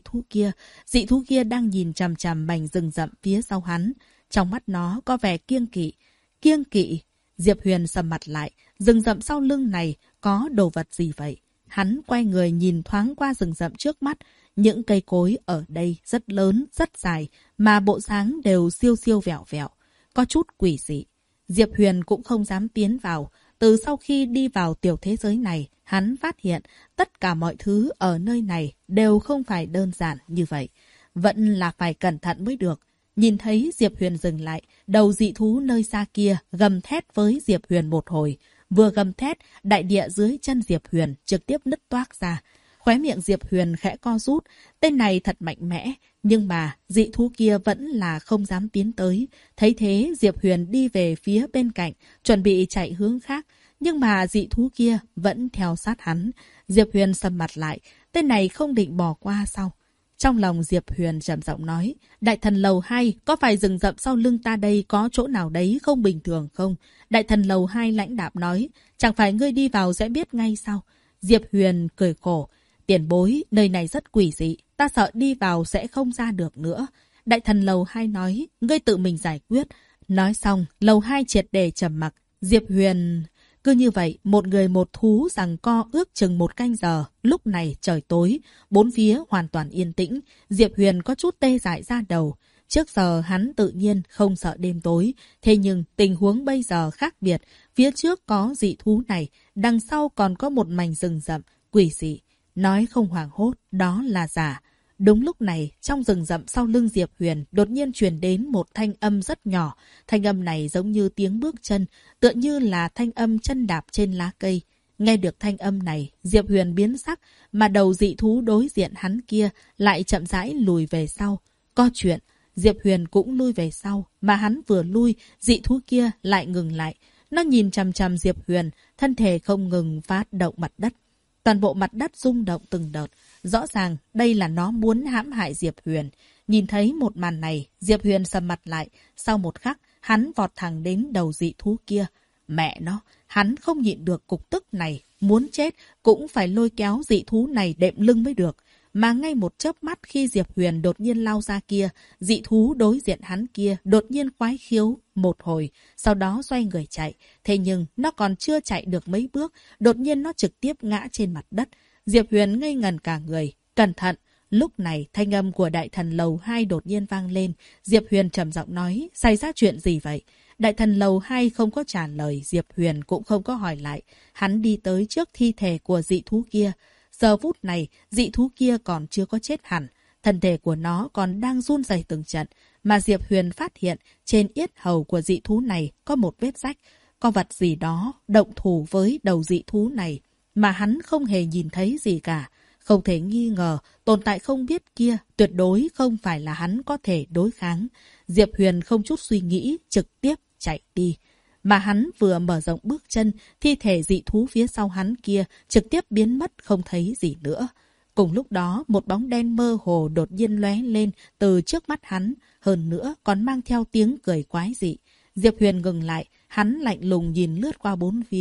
thú kia đang nhìn chằm chằm mảnh rừng rậm phía sau hắn. Trong mắt nó có vẻ kiêng kỵ. Kiêng kỵ? Diệp Huyền sầm mặt lại, rừng rậm sau lưng này có đồ vật gì vậy? Hắn quay người nhìn thoáng qua rừng rậm trước mắt. Những cây cối ở đây rất lớn, rất dài, mà bộ dáng đều siêu siêu vẹo vẹo, có chút quỷ dị. Diệp Huyền cũng không dám tiến vào. Từ sau khi đi vào tiểu thế giới này, hắn phát hiện tất cả mọi thứ ở nơi này đều không phải đơn giản như vậy. Vẫn là phải cẩn thận mới được. Nhìn thấy Diệp Huyền dừng lại, đầu dị thú nơi xa kia gầm thét với Diệp Huyền một hồi. Vừa gầm thét, đại địa dưới chân Diệp Huyền trực tiếp nứt toác ra. Khóe miệng Diệp Huyền khẽ co rút. Tên này thật mạnh mẽ, nhưng mà dị thú kia vẫn là không dám tiến tới. Thấy thế, Diệp Huyền đi về phía bên cạnh, chuẩn bị chạy hướng khác. Nhưng mà dị thú kia vẫn theo sát hắn. Diệp Huyền sầm mặt lại. Tên này không định bỏ qua sao? Trong lòng Diệp Huyền trầm giọng nói, Đại thần lầu 2, có phải rừng rậm sau lưng ta đây có chỗ nào đấy không bình thường không? Đại thần lầu 2 lãnh đạm nói, chẳng phải ngươi đi vào sẽ biết ngay sao? Diệp Huyền cười khổ, tiền bối, nơi này rất quỷ dị, ta sợ đi vào sẽ không ra được nữa. Đại thần lầu 2 nói, ngươi tự mình giải quyết. Nói xong, lầu 2 triệt để trầm mặc. Diệp Huyền... Cứ như vậy, một người một thú giằng co ước chừng 1 canh giờ. Lúc này trời tối, bốn phía hoàn toàn yên tĩnh. Diệp Huyền có chút tê dại ra đầu. Trước giờ hắn tự nhiên không sợ đêm tối. Thế nhưng tình huống bây giờ khác biệt. Phía trước có dị thú này, đằng sau còn có một mảnh rừng rậm, quỷ dị. Nói không hoảng hốt, đó là giả. Đúng lúc này, trong rừng rậm sau lưng Diệp Huyền đột nhiên truyền đến một thanh âm rất nhỏ. Thanh âm này giống như tiếng bước chân, tựa như là thanh âm chân đạp trên lá cây. Nghe được thanh âm này, Diệp Huyền biến sắc, mà đầu dị thú đối diện hắn kia lại chậm rãi lùi về sau. Có chuyện, Diệp Huyền cũng lui về sau, mà hắn vừa lui, dị thú kia lại ngừng lại. Nó nhìn chằm chằm Diệp Huyền, thân thể không ngừng phát động mặt đất. Toàn bộ mặt đất rung động từng đợt. Rõ ràng đây là nó muốn hãm hại Diệp Huyền. Nhìn thấy một màn này, Diệp Huyền sầm mặt lại. Sau một khắc, hắn vọt thẳng đến đầu dị thú kia. Mẹ nó, hắn không nhịn được cục tức này. Muốn chết cũng phải lôi kéo dị thú này đệm lưng mới được. Mà ngay một chớp mắt khi Diệp Huyền đột nhiên lao ra kia, dị thú đối diện hắn kia đột nhiên quái khiếu một hồi, sau đó xoay người chạy. Thế nhưng nó còn chưa chạy được mấy bước, đột nhiên nó trực tiếp ngã trên mặt đất. Diệp Huyền ngây ngần cả người. Cẩn thận! Lúc này thanh âm của đại thần lầu 2 đột nhiên vang lên. Diệp Huyền trầm giọng nói, xảy ra chuyện gì vậy? Đại thần lầu 2 không có trả lời, Diệp Huyền cũng không có hỏi lại. Hắn đi tới trước thi thể của dị thú kia. Giờ phút này, dị thú kia còn chưa có chết hẳn. Thân thể của nó còn đang run rẩy từng trận. Mà Diệp Huyền phát hiện trên yết hầu của dị thú này có một vết rách. Có vật gì đó động thủ với đầu dị thú này. Mà hắn không hề nhìn thấy gì cả. Không thể nghi ngờ, tồn tại không biết kia tuyệt đối không phải là hắn có thể đối kháng. Diệp Huyền không chút suy nghĩ, trực tiếp chạy đi. Mà hắn vừa mở rộng bước chân, thi thể dị thú phía sau hắn kia trực tiếp biến mất không thấy gì nữa. Cùng lúc đó, một bóng đen mơ hồ đột nhiên lóe lên từ trước mắt hắn, hơn nữa còn mang theo tiếng cười quái dị. Diệp Huyền ngừng lại, hắn lạnh lùng nhìn lướt qua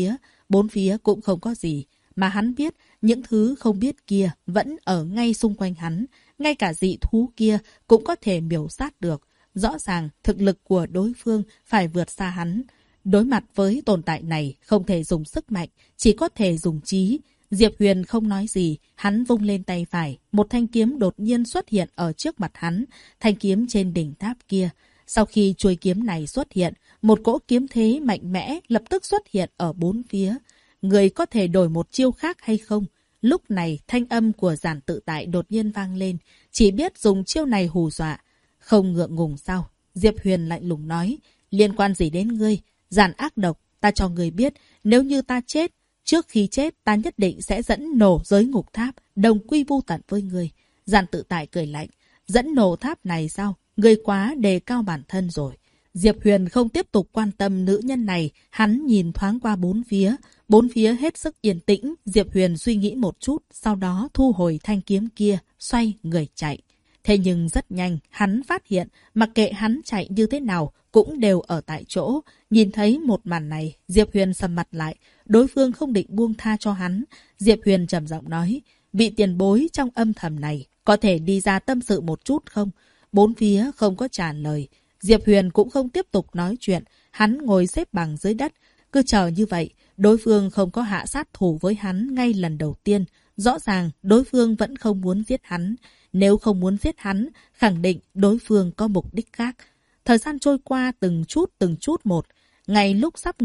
bốn phía cũng không có gì. Mà hắn biết, những thứ không biết kia vẫn ở ngay xung quanh hắn. Ngay cả dị thú kia cũng có thể miểu sát được. Rõ ràng, thực lực của đối phương phải vượt xa hắn. Đối mặt với tồn tại này, không thể dùng sức mạnh, chỉ có thể dùng trí. Diệp Huyền không nói gì, hắn vung lên tay phải. Một thanh kiếm đột nhiên xuất hiện ở trước mặt hắn. Thanh kiếm trên đỉnh tháp kia. Sau khi chuôi kiếm này xuất hiện, một cỗ kiếm thế mạnh mẽ lập tức xuất hiện ở bốn phía. Người có thể đổi một chiêu khác hay không? Lúc này, thanh âm của giản tự tại đột nhiên vang lên. Chỉ biết dùng chiêu này hù dọa. Không ngượng ngùng sao? Diệp Huyền lạnh lùng nói. liên quan gì đến ngươi? Giản ác độc, ta cho ngươi biết, nếu như ta chết, trước khi chết ta nhất định sẽ dẫn nổ giới ngục tháp, đồng quy vu tận với ngươi. Giản Tự Tại cười lạnh, dẫn nổ tháp này sao? Ngươi quá đề cao bản thân rồi. Diệp Huyền không tiếp tục quan tâm nữ nhân này, hắn nhìn thoáng qua bốn phía hết sức yên tĩnh. Diệp Huyền suy nghĩ một chút, sau đó thu hồi thanh kiếm kia, xoay người chạy. Thế nhưng rất nhanh, hắn phát hiện, mặc kệ hắn chạy như thế nào, cũng đều ở tại chỗ. Nhìn thấy một màn này, Diệp Huyền sầm mặt lại, đối phương không định buông tha cho hắn. Diệp Huyền trầm giọng nói, vị tiền bối trong âm thầm này, có thể đi ra tâm sự một chút không? Bốn phía không có trả lời. Diệp Huyền cũng không tiếp tục nói chuyện, hắn ngồi xếp bằng dưới đất. Cứ chờ như vậy, đối phương không có hạ sát thủ với hắn ngay lần đầu tiên. Rõ ràng đối phương vẫn không muốn giết hắn. Nếu không muốn giết hắn, khẳng định đối phương có mục đích khác. Thời gian trôi qua từng chút một. Ngay lúc sắp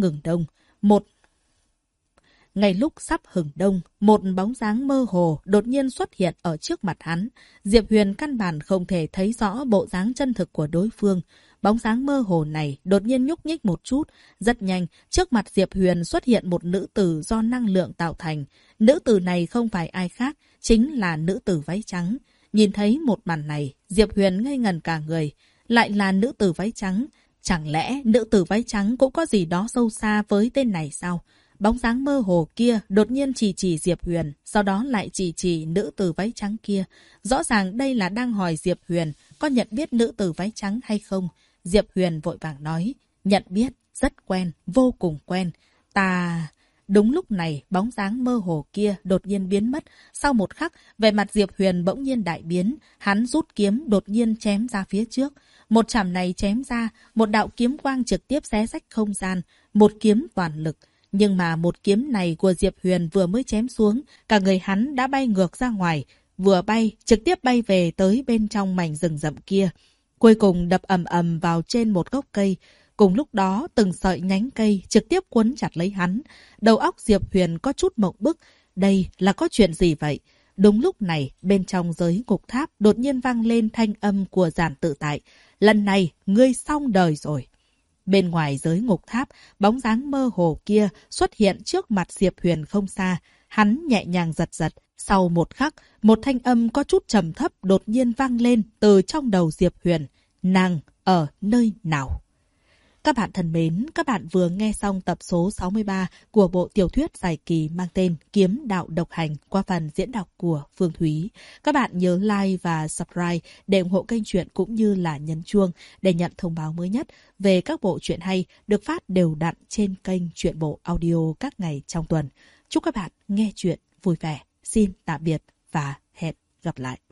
hừng đông, một bóng dáng mơ hồ đột nhiên xuất hiện ở trước mặt hắn. Diệp Huyền căn bản không thể thấy rõ bộ dáng chân thực của đối phương. Bóng dáng mơ hồ này đột nhiên nhúc nhích một chút. Rất nhanh, trước mặt Diệp Huyền xuất hiện một nữ tử do năng lượng tạo thành. Nữ tử này không phải ai khác, chính là nữ tử váy trắng. Nhìn thấy một màn này, Diệp Huyền ngây ngẩn cả người. Lại là nữ tử váy trắng. Chẳng lẽ nữ tử váy trắng cũng có gì đó sâu xa với tên này sao? Bóng dáng mơ hồ kia đột nhiên chỉ Diệp Huyền, sau đó lại chỉ nữ tử váy trắng kia. Rõ ràng đây là đang hỏi Diệp Huyền có nhận biết nữ tử váy trắng hay không. Diệp Huyền vội vàng nói, nhận biết, rất quen, vô cùng quen. Đúng lúc này, bóng dáng mơ hồ kia đột nhiên biến mất. Sau một khắc, vẻ mặt Diệp Huyền bỗng nhiên đại biến. Hắn rút kiếm đột nhiên chém ra phía trước. Một chảm này chém ra, một đạo kiếm quang trực tiếp xé rách không gian. Một kiếm toàn lực. Nhưng mà một kiếm này của Diệp Huyền vừa mới chém xuống, cả người hắn đã bay ngược ra ngoài. Vừa bay, trực tiếp bay về tới bên trong mảnh rừng rậm kia. Cuối cùng đập ầm ầm vào trên một gốc cây. Cùng lúc đó, từng sợi nhánh cây trực tiếp quấn chặt lấy hắn. Đầu óc Diệp Huyền có chút mộng bức. Đây là có chuyện gì vậy? Đúng lúc này, bên trong giới ngục tháp đột nhiên vang lên thanh âm của Giản Tự Tại. Lần này, ngươi xong đời rồi. Bên ngoài giới ngục tháp, bóng dáng mơ hồ kia xuất hiện trước mặt Diệp Huyền không xa. Hắn nhẹ nhàng giật giật. Sau một khắc, một thanh âm có chút trầm thấp đột nhiên vang lên từ trong đầu Diệp Huyền. Nàng ở nơi nào? Các bạn thân mến, các bạn vừa nghe xong tập số 63 của bộ tiểu thuyết dài kỳ mang tên Kiếm Đạo Độc Hành qua phần diễn đọc của Phương Thúy. Các bạn nhớ like và subscribe để ủng hộ kênh truyện cũng như là nhấn chuông để nhận thông báo mới nhất về các bộ truyện hay được phát đều đặn trên kênh Truyện Bộ Audio các ngày trong tuần. Chúc các bạn nghe truyện vui vẻ. Xin tạm biệt và hẹn gặp lại.